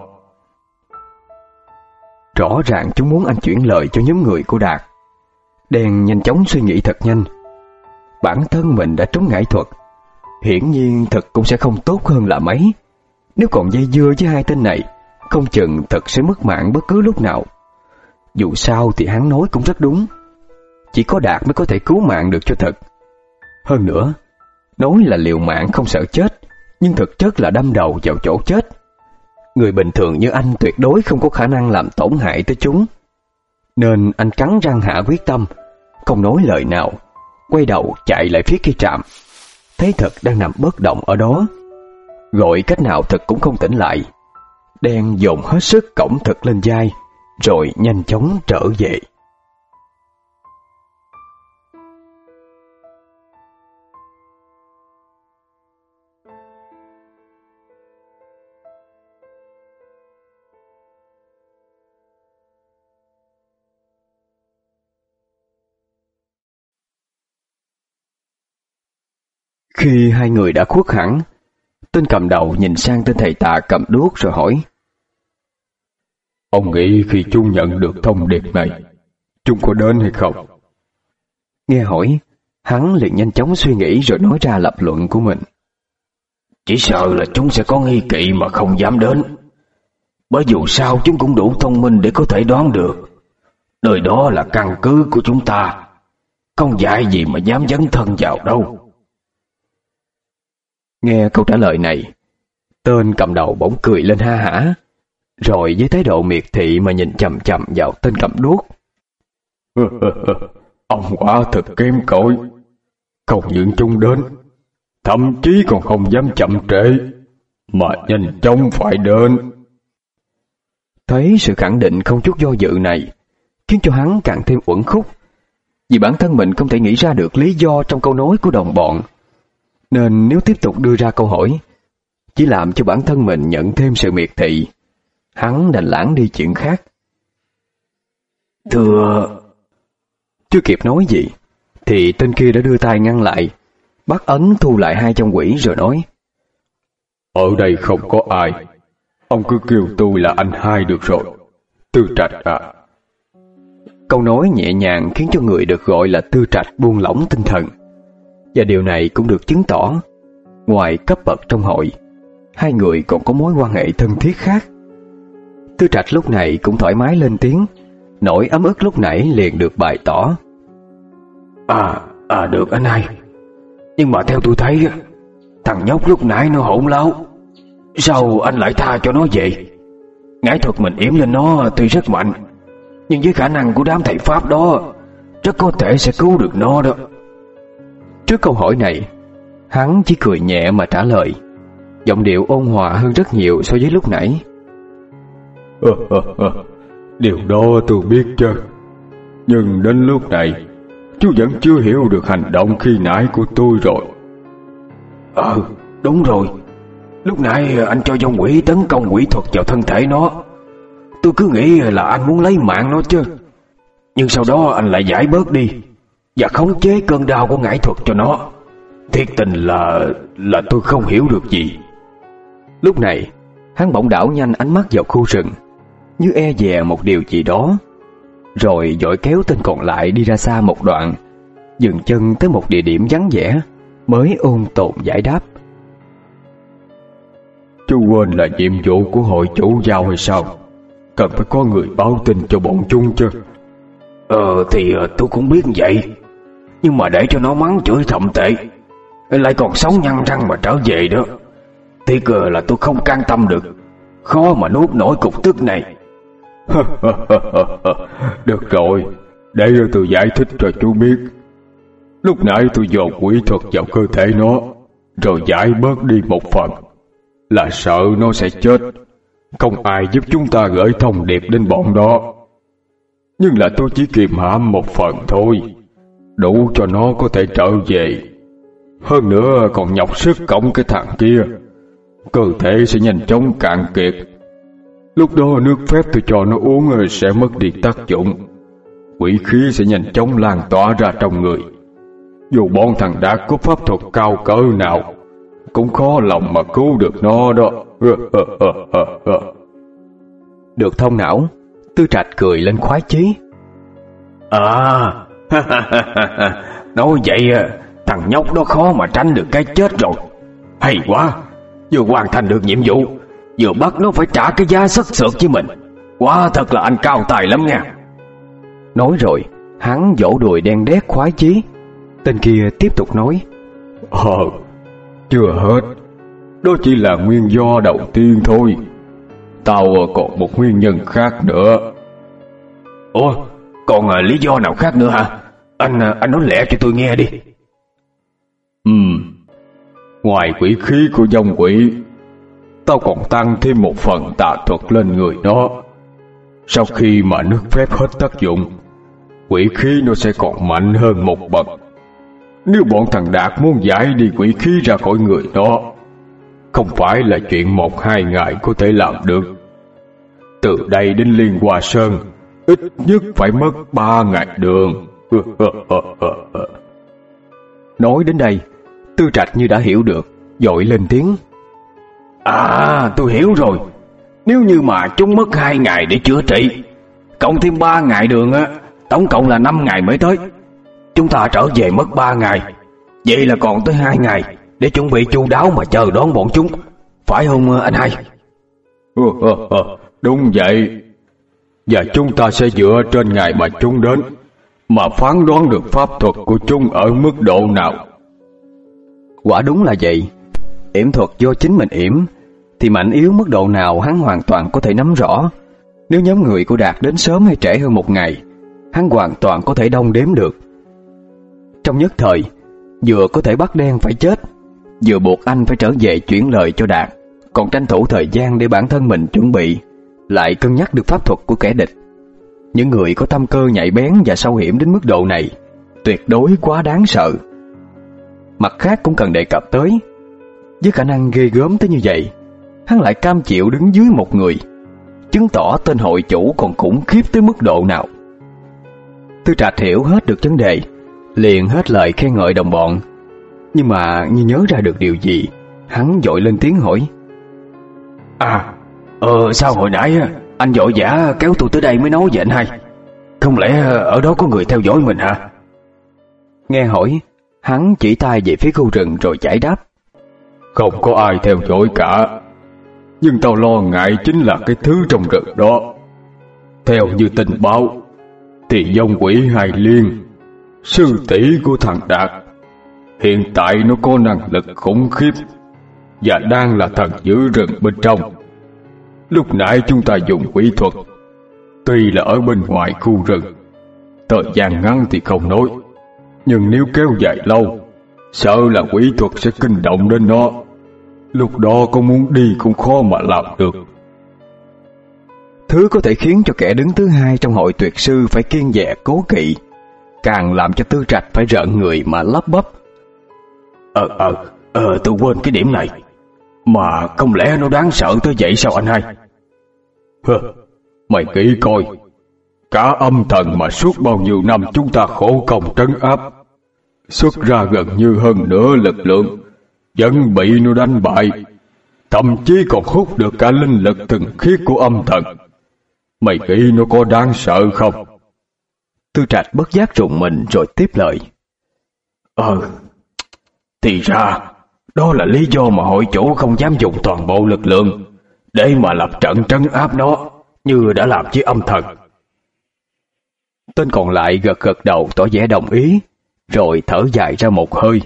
Rõ ràng chúng muốn anh chuyển lời cho nhóm người của Đạt. Đen nhanh chóng suy nghĩ thật nhanh. bản thân mình đã trúng ngải thuật, hiển nhiên thực cũng sẽ không tốt hơn là mấy. Nếu còn dây dưa với hai tên này, không chừng thực sẽ mất mạng bất cứ lúc nào. Dù sao thì hắn nói cũng rất đúng, chỉ có Đạt mới có thể cứu mạng được cho Thực. Hơn nữa, nói là liều mạng không sợ chết, nhưng thực chất là đâm đầu vào chỗ chết. Người bình thường như anh tuyệt đối không có khả năng làm tổn hại tới chúng. Nên anh cắn răng hạ quyết tâm, không nói lời nào, quay đầu chạy lại phía cây trạm. Thấy Thực đang nằm bất động ở đó, gọi cách nào Thực cũng không tỉnh lại. Đen dồn hết sức cõng Thực lên vai, rồi nhanh chóng trở về. Khi hai người đã khuất hẳn, tên cầm đầu nhìn sang tên thầy tà cầm đuốc rồi hỏi: Ông nghĩ khi chúng nhận được thông điệp này, chúng có đến hay không? Nghe hỏi, hắn liền nhanh chóng suy nghĩ rồi nói ra lập luận của mình. Chỉ sợ là chúng sẽ có nghi kỵ mà không dám đến. Bởi dù sao chúng cũng đủ thông minh để có thể đoán được nơi đó là căn cứ của chúng ta, không dại gì mà dám dấn thân vào đâu. Nghe câu trả lời này, tên cầm đầu bỗng cười lên ha hả, rồi với thái độ miệt thị mà nhìn chằm chằm vào tên cầm đuốc. Ông quả thật kém cỏi, không những chúng đến, thậm chí còn không dám chậm trễ, mà nhanh chóng phải đến. Thấy sự khẳng định không chút do dự này, khiến cho hắn càng thêm uẩn khúc, vì bản thân mình không thể nghĩ ra được lý do trong câu nói của đồng bọn. Nên nếu tiếp tục đưa ra câu hỏi, chỉ làm cho bản thân mình nhận thêm sự miệt thị. Hắn đành lãng đi chuyện khác. Thưa... Chưa kịp nói gì, thì tên kia đã đưa tay ngăn lại, bắt ấn thu lại hai trong quỷ rồi nói: Ở đây không có ai, ông cứ kêu tôi là anh hai được rồi, Tư Trạch à. Câu nói nhẹ nhàng khiến cho người được gọi là Tư Trạch buông lỏng tinh thần. Và điều này cũng được chứng tỏ, ngoài cấp bậc trong hội, hai người còn có mối quan hệ thân thiết khác. Tư Trạch lúc này cũng thoải mái lên tiếng, nỗi ấm ức lúc nãy liền được bày tỏ. À, à được anh hai. Nhưng mà theo tôi thấy, thằng nhóc lúc nãy nó hỗn láo. Sao anh lại tha cho nó vậy? Ngải thuật mình yểm lên nó tuy rất mạnh, nhưng với khả năng của đám thầy Pháp đó, rất có thể sẽ cứu được nó đó. Trước câu hỏi này, hắn chỉ cười nhẹ mà trả lời, giọng điệu ôn hòa hơn rất nhiều so với lúc nãy. Điều đó tôi biết chứ, nhưng đến lúc này chú vẫn chưa hiểu được hành động khi nãy của tôi rồi. Ờ, đúng rồi. Lúc nãy anh cho dòng quỷ tấn công quỷ thuật vào thân thể nó. Tôi cứ nghĩ là anh muốn lấy mạng nó chứ. Nhưng sau đó anh lại giải bớt đi và khống chế cơn đau của ngải thuật cho nó. Thiệt tình là... là tôi không hiểu được gì. Lúc này, hắn bỗng đảo nhanh ánh mắt vào khu rừng, như e dè một điều gì đó, rồi vội kéo tên còn lại đi ra xa một đoạn, dừng chân tới một địa điểm vắng vẻ, mới ôn tồn giải đáp. Chú quên là nhiệm vụ của hội chủ giao hay sao? Cần phải có người báo tin cho bọn chúng chứ. Ờ thì tôi cũng biết vậy, nhưng mà để cho nó mắng chửi thậm tệ, lại còn sống nhăn răng mà trở về đó, thì cờ là tôi không can tâm được. Khó mà nuốt nổi cục tức này. Được rồi, để tôi giải thích cho chú biết. Lúc nãy tôi dồn quỷ thuật vào cơ thể nó, rồi giải bớt đi một phần, là sợ nó sẽ chết, không ai giúp chúng ta gửi thông điệp đến bọn đó. Nhưng là tôi chỉ kiềm hãm một phần thôi, đủ cho nó có thể trở về. Hơn nữa còn nhọc sức cõng cái thằng kia, cơ thể sẽ nhanh chóng cạn kiệt. Lúc đó nước phép tôi cho nó uống sẽ mất đi tác dụng, quỷ khí sẽ nhanh chóng lan tỏa ra trong người. Dù bọn thằng Đạt có pháp thuật cao cỡ nào, cũng khó lòng mà cứu được nó đó. Được thông não, Tư Trạch cười lên khoái chí. À, nói vậy thằng nhóc đó khó mà tránh được cái chết rồi. Hay quá, vừa hoàn thành được nhiệm vụ, vừa bắt nó phải trả cái giá sất sượt với mình. Quá thật là anh cao tài lắm nha. Nói rồi, hắn vỗ đùi đen đét khoái chí. Tên kia tiếp tục nói: Ờ, chưa hết. Đó chỉ là nguyên do đầu tiên thôi. Tao còn một nguyên nhân khác nữa. Ủa, còn à, lý do nào khác nữa hả? Anh à, anh nói lẹ cho tôi nghe đi. Ừ, ngoài quỷ khí của dòng quỷ, tao còn tăng thêm một phần tà thuật lên người nó. Sau khi mà nước phép hết tác dụng, quỷ khí nó sẽ còn mạnh hơn một bậc. Nếu bọn thằng Đạt muốn giải đi quỷ khí ra khỏi người nó, không phải là chuyện một hai ngày có thể làm được. Từ đây đến Liên Hoa Sơn, ít nhất phải mất ba ngày đường. Nói đến đây, Tư Trạch như đã hiểu được, vội lên tiếng: À, tôi hiểu rồi. Nếu như mà chúng mất hai ngày để chữa trị, cộng thêm ba ngày đường á, tổng cộng là năm ngày mới tới. Chúng ta trở về mất ba ngày, vậy là còn tới hai ngày để chuẩn bị chu đáo mà chờ đón bọn chúng, phải không anh hai? Đúng vậy. Và chúng ta sẽ dựa trên ngày mà chúng đến mà phán đoán được pháp thuật của chúng ở mức độ nào. Quả đúng là vậy. Yểm thuật do chính mình yểm, thì mạnh yếu mức độ nào hắn hoàn toàn có thể nắm rõ. Nếu nhóm người của Đạt đến sớm hay trễ hơn một ngày, hắn hoàn toàn có thể đong đếm được. Trong nhất thời, vừa có thể bắt đen phải chết, vừa buộc anh phải trở về chuyển lời cho Đạt, còn tranh thủ thời gian để bản thân mình chuẩn bị, lại cân nhắc được pháp thuật của kẻ địch. Những người có tâm cơ nhạy bén và sâu hiểm đến mức độ này tuyệt đối quá đáng sợ. Mặt khác cũng cần đề cập tới, với khả năng ghê gớm tới như vậy, hắn lại cam chịu đứng dưới một người, chứng tỏ tên hội chủ còn khủng khiếp tới mức độ nào. Tư Trạch hiểu hết được vấn đề, liền hết lời khen ngợi đồng bọn. Nhưng mà như nhớ ra được điều gì, hắn vội lên tiếng hỏi: À, ờ sao hồi nãy anh vội vã kéo tôi tới đây mới nói vậy anh hai? Không lẽ ở đó có người theo dõi mình hả? Nghe hỏi, hắn chỉ tay về phía khu rừng rồi giải đáp: Không có ai theo dõi cả, nhưng tao lo ngại chính là cái thứ trong rừng đó. Theo như tình báo thì dòng quỷ Hai Liên, sư tỷ của thằng Đạt, hiện tại nó có năng lực khủng khiếp và đang là thần giữ rừng bên trong. Lúc nãy chúng ta dùng quỷ thuật, tuy là ở bên ngoài khu rừng, thời gian ngắn thì không nói, nhưng nếu kéo dài lâu, sợ là quỷ thuật sẽ kinh động đến nó. Lúc đó có muốn đi cũng khó mà làm được. Thứ có thể khiến cho kẻ đứng thứ hai trong hội tuyệt sư phải kiêng dè cố kỵ, càng làm cho Tư Trạch phải rợn người mà lắp bắp: Ờ ờ ờ tôi quên cái điểm này. Mà không lẽ nó đáng sợ tới vậy sao anh hai? Hơ, mày nghĩ coi, cả âm thần mà suốt bao nhiêu năm chúng ta khổ công trấn áp, xuất ra gần như hơn nửa lực lượng, vẫn bị nó đánh bại, thậm chí còn hút được cả linh lực thần khiết của âm thần. Mày nghĩ nó có đáng sợ không? Tư Trạch bất giác rùng mình rồi tiếp lời: Ờ, thì ra đó là lý do mà hội chủ không dám dùng toàn bộ lực lượng để mà lập trận trấn áp nó như đã làm với âm thần. Tên còn lại gật gật đầu tỏ vẻ đồng ý, rồi thở dài ra một hơi.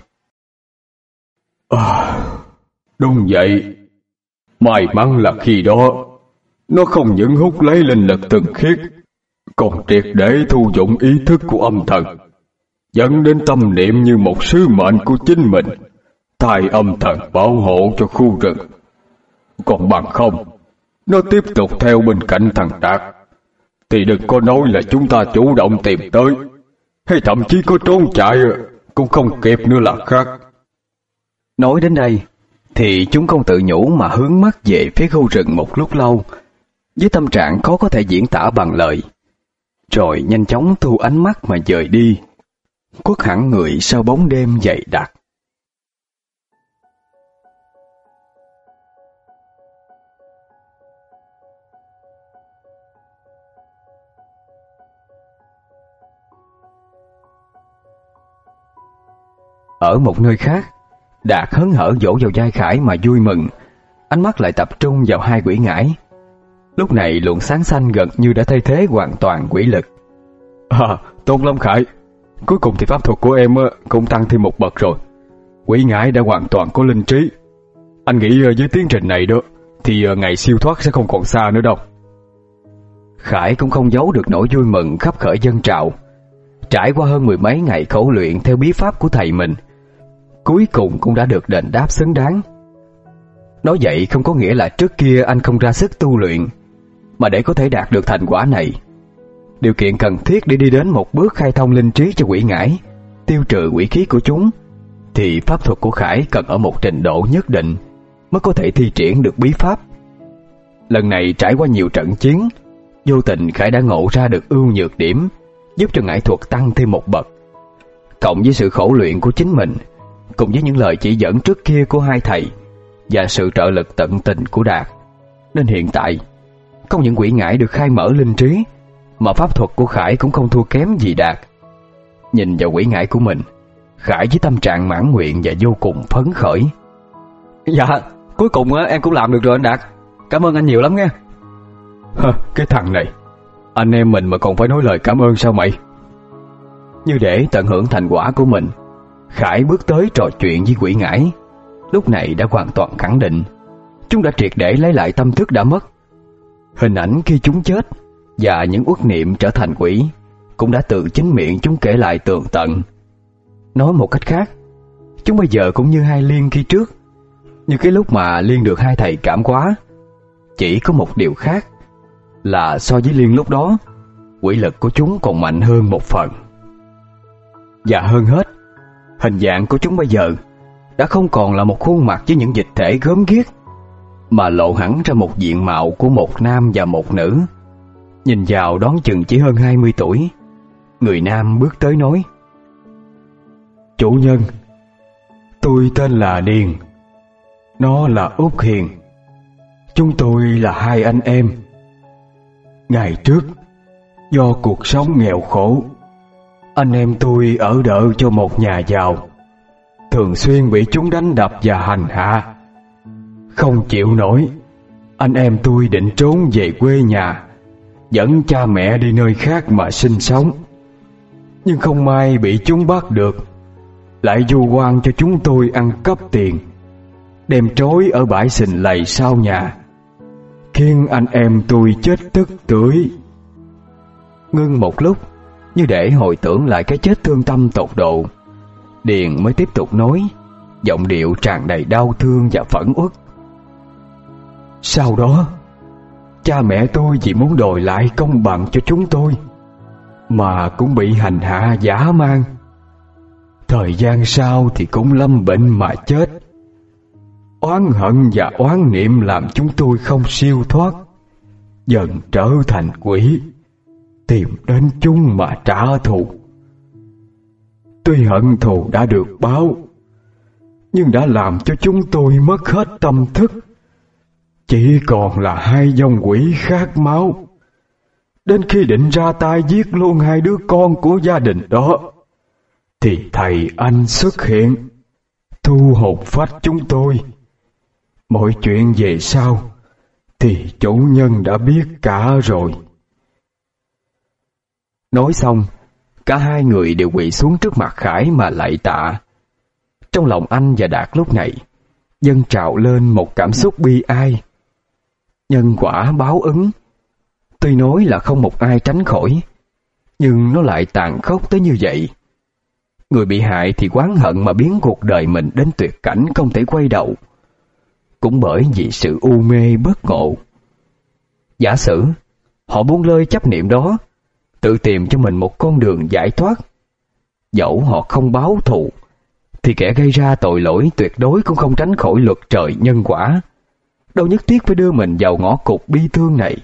À, đúng vậy. May mắn là khi đó nó không những hút lấy linh lực thần khiết, còn triệt để thu dụng ý thức của âm thần, dẫn đến tâm niệm như một sứ mệnh của chính mình, thay âm thần bảo hộ cho khu rừng. Còn bằng không, nó tiếp tục theo bên cạnh thằng Đạt, thì đừng có nói là chúng ta chủ động tìm tới, hay thậm chí có trốn chạy cũng không kịp nữa là khác. Nói đến đây, thì chúng không tự nhủ mà hướng mắt về phía khu rừng một lúc lâu, với tâm trạng khó có thể diễn tả bằng lời, rồi nhanh chóng thu ánh mắt mà dời đi, khuất hẳn người sau bóng đêm dày đặc. Ở một nơi khác, Đạt hớn hở vỗ vào vai Khải mà vui mừng, ánh mắt lại tập trung vào hai quỷ ngải. Lúc này luồng sáng xanh gần như đã thay thế hoàn toàn quỷ lực. À, tốt lắm Khải. Cuối cùng thì pháp thuật của em cũng tăng thêm một bậc rồi. Quỷ ngải đã hoàn toàn có linh trí. Anh nghĩ với tiến trình này đó thì ngày siêu thoát sẽ không còn xa nữa đâu. Khải cũng không giấu được nỗi vui mừng khắp khởi dâng trào. Trải qua hơn mười mấy ngày khổ luyện theo bí pháp của thầy mình, cuối cùng cũng đã được đền đáp xứng đáng. Nói vậy không có nghĩa là trước kia anh không ra sức tu luyện, mà để có thể đạt được thành quả này, điều kiện cần thiết để đi đến một bước khai thông linh trí cho quỷ ngải, tiêu trừ quỷ khí của chúng, thì pháp thuật của Khải cần ở một trình độ nhất định mới có thể thi triển được bí pháp. Lần này trải qua nhiều trận chiến, vô tình Khải đã ngộ ra được ưu nhược điểm, giúp cho ngải thuật tăng thêm một bậc. Cộng với sự khổ luyện của chính mình, cùng với những lời chỉ dẫn trước kia của hai thầy và sự trợ lực tận tình của Đạt, nên hiện tại không những quỷ ngải được khai mở linh trí, mà pháp thuật của Khải cũng không thua kém gì Đạt. Nhìn vào quỷ ngải của mình, Khải với tâm trạng mãn nguyện và vô cùng phấn khởi. Dạ, cuối cùng em cũng làm được rồi anh Đạt. Cảm ơn anh nhiều lắm nghe. Hả, cái thằng này, anh em mình mà còn phải nói lời cảm ơn sao mày? Như để tận hưởng thành quả của mình, Khải bước tới trò chuyện với quỷ ngải. Lúc này đã hoàn toàn khẳng định chúng đã triệt để lấy lại tâm thức đã mất. Hình ảnh khi chúng chết và những uất niệm trở thành quỷ cũng đã tự chính miệng chúng kể lại tường tận. Nói một cách khác, chúng bây giờ cũng như hai Liên khi trước, như cái lúc mà Liên được hai thầy cảm hóa. Chỉ có một điều khác là so với Liên lúc đó, quỷ lực của chúng còn mạnh hơn một phần. Và hơn hết, hình dạng của chúng bây giờ đã không còn là một khuôn mặt với những dịch thể gớm ghiếc, mà lộ hẳn ra một diện mạo của một nam và một nữ. Nhìn vào đoán chừng chỉ hơn hai mươi tuổi, người nam bước tới nói: Chủ nhân, tôi tên là Điền, nó là Út Hiền. Chúng tôi là hai anh em. Ngày trước, do cuộc sống nghèo khổ, anh em tôi ở đợ cho một nhà giàu, thường xuyên bị chúng đánh đập và hành hạ. Không chịu nổi, anh em tôi định trốn về quê nhà, dẫn cha mẹ đi nơi khác mà sinh sống. Nhưng không may bị chúng bắt được, lại vu oan cho chúng tôi ăn cắp tiền, đem trói ở bãi sình lầy sau nhà, khiến anh em tôi chết tức tưởi. Ngưng một lúc, như để hồi tưởng lại cái chết thương tâm tột độ, Điền mới tiếp tục nói, giọng điệu tràn đầy đau thương và phẫn uất. Sau đó, cha mẹ tôi vì muốn đòi lại công bằng cho chúng tôi mà cũng bị hành hạ dã man. Thời gian sau thì cũng lâm bệnh mà chết. Oán hận và oán niệm làm chúng tôi không siêu thoát, dần trở thành quỷ, tìm đến chúng mà trả thù. Tuy hận thù đã được báo, nhưng đã làm cho chúng tôi mất hết tâm thức, chỉ còn là hai dòng quỷ khát máu. Đến khi định ra tay giết luôn hai đứa con của gia đình đó, thì thầy anh xuất hiện, thu hồn phách chúng tôi. Mọi chuyện về sau thì chủ nhân đã biết cả rồi. Nói xong, cả hai người đều quỳ xuống trước mặt Khải mà lạy tạ. Trong lòng anh và Đạt lúc này dâng trào lên một cảm xúc bi ai. Nhân quả báo ứng, tuy nói là không một ai tránh khỏi, nhưng nó lại tàn khốc tới như vậy. Người bị hại thì oán hận mà biến cuộc đời mình đến tuyệt cảnh không thể quay đầu, cũng bởi vì sự u mê bất ngộ. Giả sử họ buông lơi chấp niệm đó, tự tìm cho mình một con đường giải thoát. Dẫu họ không báo thù, thì kẻ gây ra tội lỗi tuyệt đối cũng không tránh khỏi luật trời nhân quả, đâu nhất thiết phải đưa mình vào ngõ cụt bi thương này.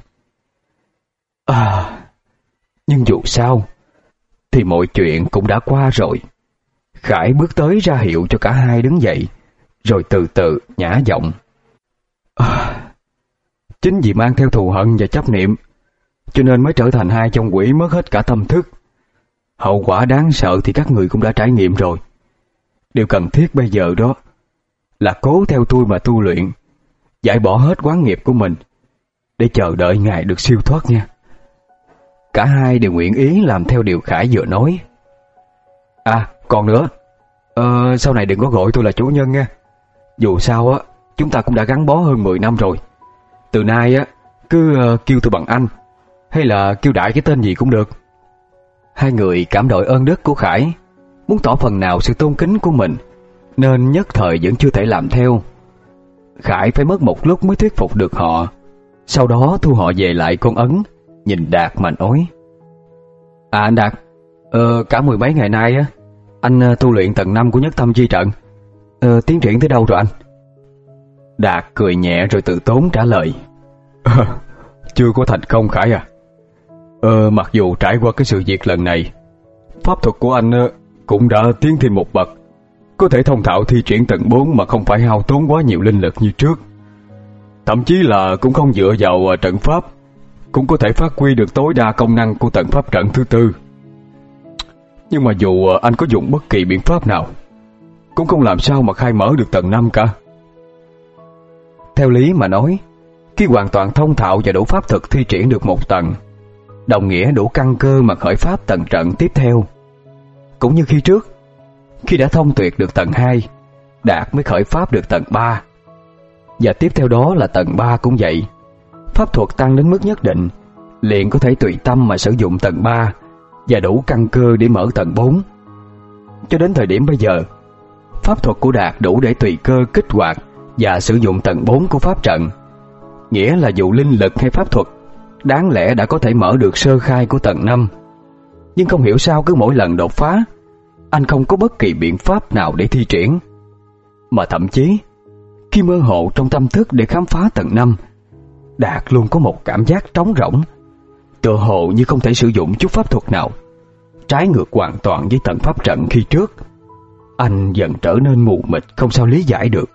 À, nhưng dù sao thì mọi chuyện cũng đã qua rồi. Khải bước tới ra hiệu cho cả hai đứng dậy, rồi từ từ nhã giọng. À, chính vì mang theo thù hận và chấp niệm, cho nên mới trở thành hai trong quỷ mất hết cả tâm thức. Hậu quả đáng sợ thì các người cũng đã trải nghiệm rồi. Điều cần thiết bây giờ đó là cố theo tôi mà tu luyện, giải bỏ hết oán nghiệp của mình để chờ đợi Ngài được siêu thoát nha. Cả hai đều nguyện ý làm theo điều Khải vừa nói. À, còn nữa, ờ, sau này đừng có gọi tôi là chủ nhân nha. Dù sao á, chúng ta cũng đã gắn bó hơn mười năm rồi. Từ nay á, cứ uh, kêu tôi bằng anh, hay là kêu đại cái tên gì cũng được. Hai người cảm đội ơn đức của Khải, muốn tỏ phần nào sự tôn kính của mình, nên nhất thời vẫn chưa thể làm theo. Khải phải mất một lúc mới thuyết phục được họ. Sau đó thu họ về lại con ấn, nhìn Đạt mà nói: À anh Đạt, ờ, cả mười mấy ngày nay á, anh uh, tu luyện tầng năm của Nhất Tâm Chi Trận, ờ, tiến triển tới đâu rồi anh? Đạt cười nhẹ rồi tự tốn trả lời: Chưa có thành công Khải à. Ờ, mặc dù trải qua cái sự việc lần này, pháp thuật của anh uh, cũng đã tiến thêm một bậc, có thể thông thạo thi triển tầng bốn mà không phải hao tốn quá nhiều linh lực như trước. Thậm chí là cũng không dựa vào trận pháp, cũng có thể phát huy được tối đa công năng của tầng pháp trận thứ tư. Nhưng mà dù anh có dùng bất kỳ biện pháp nào, cũng không làm sao mà khai mở được tầng năm cả. Theo lý mà nói, khi hoàn toàn thông thạo và đủ pháp thuật thi triển được một tầng, đồng nghĩa đủ căn cơ mà khởi pháp tầng trận tiếp theo. Cũng như khi trước, khi đã thông tuyệt được tầng hai, Đạt mới khởi pháp được tầng ba. Và tiếp theo đó là tầng ba cũng vậy. Pháp thuật tăng đến mức nhất định, liền có thể tùy tâm mà sử dụng tầng ba và đủ căn cơ để mở tầng bốn. Cho đến thời điểm bây giờ, pháp thuật của Đạt đủ để tùy cơ kích hoạt và sử dụng tầng bốn của pháp trận. Nghĩa là dù linh lực hay pháp thuật đáng lẽ đã có thể mở được sơ khai của tầng năm, nhưng không hiểu sao cứ mỗi lần đột phá, anh không có bất kỳ biện pháp nào để thi triển. Mà thậm chí khi mơ hồ trong tâm thức để khám phá tầng năm, Đạt luôn có một cảm giác trống rỗng, tựa hồ như không thể sử dụng chút pháp thuật nào, trái ngược hoàn toàn với tầng pháp trận khi trước. Anh dần trở nên mù mịt, không sao lý giải được.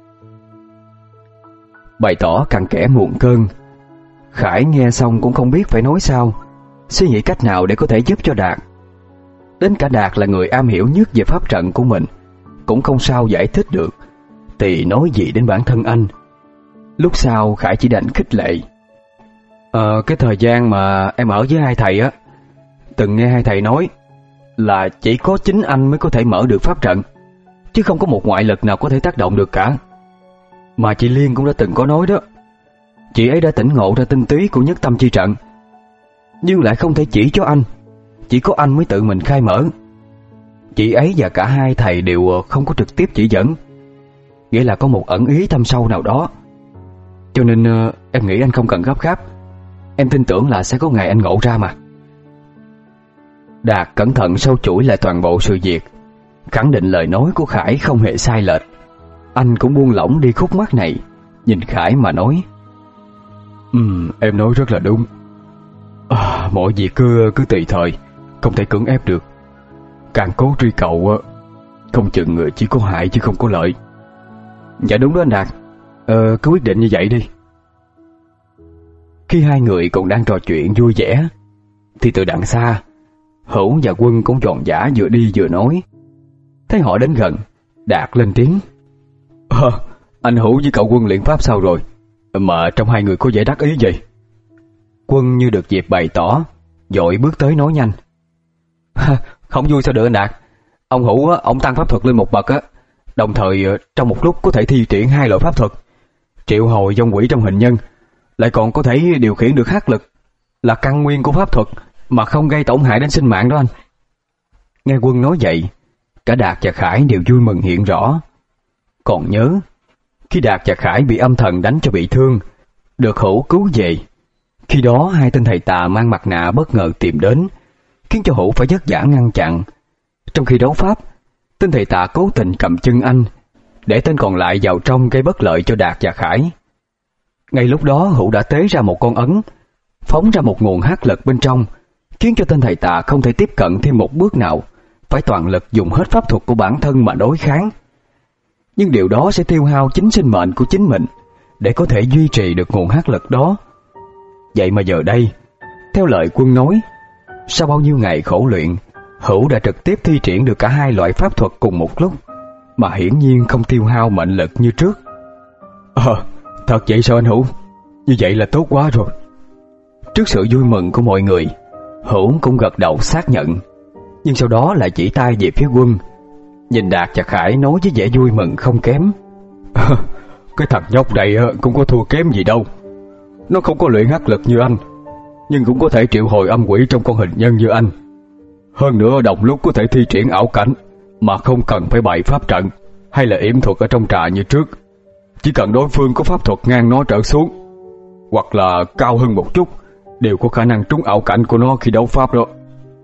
Bày tỏ cặn kẽ muộn cơn, Khải nghe xong cũng không biết phải nói sao, suy nghĩ cách nào để có thể giúp cho Đạt. Đến cả Đạt là người am hiểu nhất về pháp trận của mình cũng không sao giải thích được, thì nói gì đến bản thân anh. Lúc sau Khải chỉ đành khích lệ: Ờ, cái thời gian mà em ở với hai thầy á, từng nghe hai thầy nói là chỉ có chính anh mới có thể mở được pháp trận, chứ không có một ngoại lực nào có thể tác động được cả. Mà chị Liên cũng đã từng có nói đó, chị ấy đã tỉnh ngộ ra tinh túy của Nhất Tâm Chi Trận, nhưng lại không thể chỉ cho anh, chỉ có anh mới tự mình khai mở. Chị ấy và cả hai thầy đều không có trực tiếp chỉ dẫn, nghĩa là có một ẩn ý thâm sâu nào đó. Cho nên uh, em nghĩ anh không cần gấp gáp, em tin tưởng là sẽ có ngày anh ngộ ra mà. Đạt cẩn thận sâu chuỗi lại toàn bộ sự việc, khẳng định lời nói của Khải không hề sai lệch. Anh cũng buông lỏng đi khúc mắc này, nhìn Khải mà nói: Ừm, em nói rất là đúng. À, mọi việc cứ cứ tùy thời, không thể cưỡng ép được. Càng cố truy cầu, không chừng chỉ có hại chứ không có lợi. Dạ đúng đó anh Đạt, ờ, cứ quyết định như vậy đi. Khi hai người còn đang trò chuyện vui vẻ, thì từ đằng xa, Hữu và Quân cũng dọn dã vừa đi vừa nói. Thấy họ đến gần, Đạt lên tiếng: à, anh Hữu với cậu Quân luyện pháp sao rồi, mà trong hai người có vẻ đắc ý vậy? Quân như được dịp bày tỏ, vội bước tới nói nhanh: Không vui sao được anh Đạt. Ông Hữu á, ông tăng pháp thuật lên một bậc á, đồng thời trong một lúc có thể thi triển hai loại pháp thuật, triệu hồi vong quỷ trong hình nhân, lại còn có thể điều khiển được hắc lực, là căn nguyên của pháp thuật mà không gây tổn hại đến sinh mạng đó anh. Nghe Quân nói vậy, cả Đạt và Khải đều vui mừng hiện rõ. Còn nhớ khi Đạt và Khải bị âm thần đánh cho bị thương, được Hữu cứu về, khi đó hai tên thầy tà mang mặt nạ bất ngờ tìm đến, khiến cho Hữu phải vất vả ngăn chặn. Trong khi đấu pháp, tên thầy tà cố tình cầm chân anh, để tên còn lại vào trong gây bất lợi cho Đạt và Khải. Ngay lúc đó Hữu đã tế ra một con ấn, phóng ra một nguồn hắc lực bên trong, khiến cho tên thầy tà không thể tiếp cận thêm một bước nào, phải toàn lực dùng hết pháp thuật của bản thân mà đối kháng. Nhưng điều đó sẽ tiêu hao chính sinh mệnh của chính mình để có thể duy trì được nguồn hắc lực đó. Vậy mà giờ đây, theo lời Quân nói, sau bao nhiêu ngày khổ luyện, Hữu đã trực tiếp thi triển được cả hai loại pháp thuật cùng một lúc. mà hiển nhiên không tiêu hao mệnh lực như trước. Ờ, thật vậy sao anh Hữu? Như vậy là tốt quá rồi. Trước sự vui mừng của mọi người, Hữu cũng gật đầu xác nhận, nhưng sau đó lại chỉ tay về phía Quân. Nhìn Đạt và Khải nói với vẻ vui mừng không kém. Cái thằng nhóc này cũng có thua kém gì đâu. Nó không có luyện hắc lực như anh, nhưng cũng có thể triệu hồi âm quỷ trong con hình nhân như anh. Hơn nữa đồng lúc có thể thi triển ảo cảnh mà không cần phải bày pháp trận hay là yểm thuật ở trong trà như trước. Chỉ cần đối phương có pháp thuật ngang nó trở xuống, hoặc là cao hơn một chút, đều có khả năng trúng ảo cảnh của nó khi đấu pháp đó.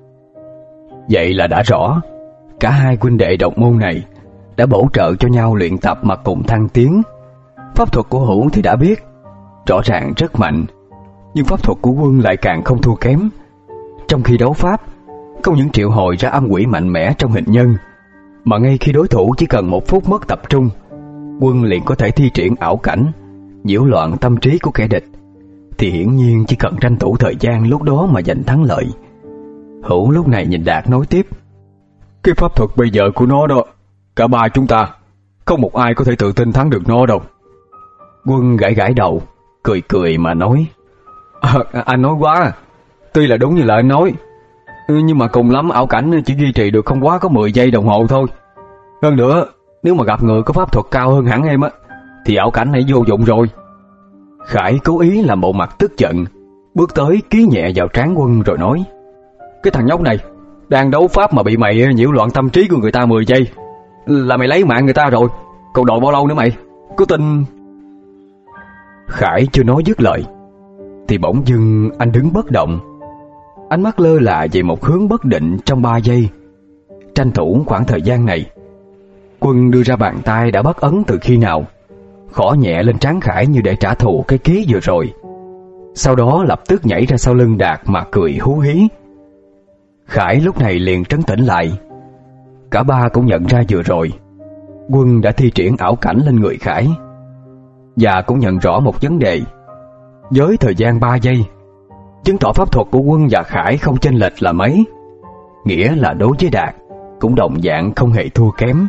Vậy là đã rõ, cả hai huynh đệ độc môn này đã bổ trợ cho nhau luyện tập mà cùng thăng tiến. Pháp thuật của Hữu thì đã biết, rõ ràng rất mạnh, nhưng pháp thuật của Quân lại càng không thua kém. Trong khi đấu pháp, không những triệu hồi ra âm quỷ mạnh mẽ trong hình nhân, mà ngay khi đối thủ chỉ cần một phút mất tập trung, Quân liền có thể thi triển ảo cảnh, nhiễu loạn tâm trí của kẻ địch, thì hiển nhiên chỉ cần tranh thủ thời gian lúc đó mà giành thắng lợi. Hữu lúc này nhìn Đạt nói tiếp. Cái pháp thuật bây giờ của nó đó, cả ba chúng ta không một ai có thể tự tin thắng được nó đâu. Quân gãi gãi đầu, cười cười mà nói. À, anh nói quá. Tuy là đúng như là anh nói, nhưng mà cùng lắm ảo cảnh chỉ duy trì được không quá có mười giây đồng hồ thôi. Hơn nữa, nếu mà gặp người có pháp thuật cao hơn hẳn em á, thì ảo cảnh này vô dụng rồi. Khải cố ý làm bộ mặt tức giận, bước tới ký nhẹ vào trán Quân rồi nói. Cái thằng nhóc này đang đấu pháp mà bị mày nhiễu loạn tâm trí của người ta mười giây là mày lấy mạng người ta rồi. Còn đòi bao lâu nữa mày? Có tin? Khải chưa nói dứt lời thì bỗng dưng anh đứng bất động, ánh mắt lơ là về một hướng bất định trong ba giây. Tranh thủ khoảng thời gian này, Quân đưa ra bàn tay đã bắt ấn từ khi nào, khỏ nhẹ lên trán Khải như để trả thù cái ký vừa rồi. Sau đó lập tức nhảy ra sau lưng Đạt mà cười hú hí. Khải lúc này liền trấn tĩnh lại. Cả ba cũng nhận ra vừa rồi Quân đã thi triển ảo cảnh lên người Khải, và cũng nhận rõ một vấn đề. Với thời gian ba giây, chứng tỏ pháp thuật của Quân và Khải không chênh lệch là mấy, nghĩa là đối với Đạt cũng đồng dạng không hề thua kém.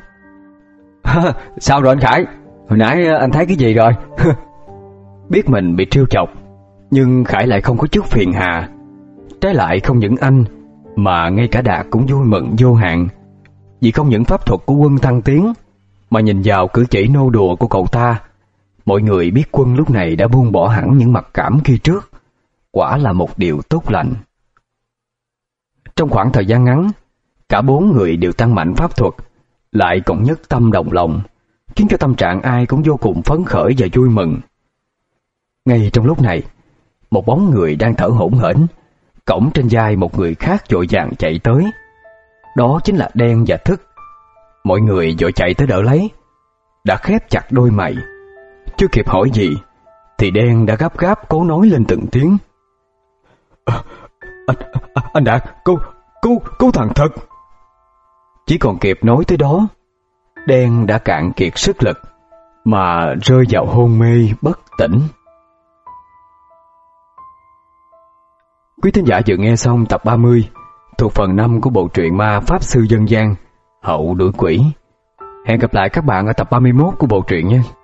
Sao rồi anh Khải? Hồi nãy anh thấy cái gì rồi? Biết mình bị trêu chọc, nhưng Khải lại không có chút phiền hà. Trái lại không những anh mà ngay cả Đạt cũng vui mừng vô hạn, vì không những pháp thuật của Quân thăng tiến, mà nhìn vào cử chỉ nô đùa của cậu ta, mọi người biết Quân lúc này đã buông bỏ hẳn những mặc cảm khi trước. Quả là một điều tốt lành. Trong khoảng thời gian ngắn, cả bốn người đều tăng mạnh pháp thuật, lại còn nhất tâm đồng lòng, khiến cho tâm trạng ai cũng vô cùng phấn khởi và vui mừng. Ngay trong lúc này, một bóng người đang thở hổn hển cõng trên vai một người khác vội vàng chạy tới. Đó chính là Đen và Thức. Mọi người vội chạy tới đỡ lấy, đã khép chặt đôi mày. Chưa kịp hỏi gì thì Đen đã gấp gáp cố nói lên từng tiếng. À, anh, à, anh Đạt, cứu, cứu, cứu thằng Thật. Chỉ còn kịp nói tới đó, Đen đã cạn kiệt sức lực mà rơi vào hôn mê bất tỉnh. Quý thính giả vừa nghe xong tập ba mươi thuộc phần năm của bộ truyện ma Pháp Sư Dân Gian Hậu Đuổi Quỷ. Hẹn gặp lại các bạn ở tập ba mươi mốt của bộ truyện nhé.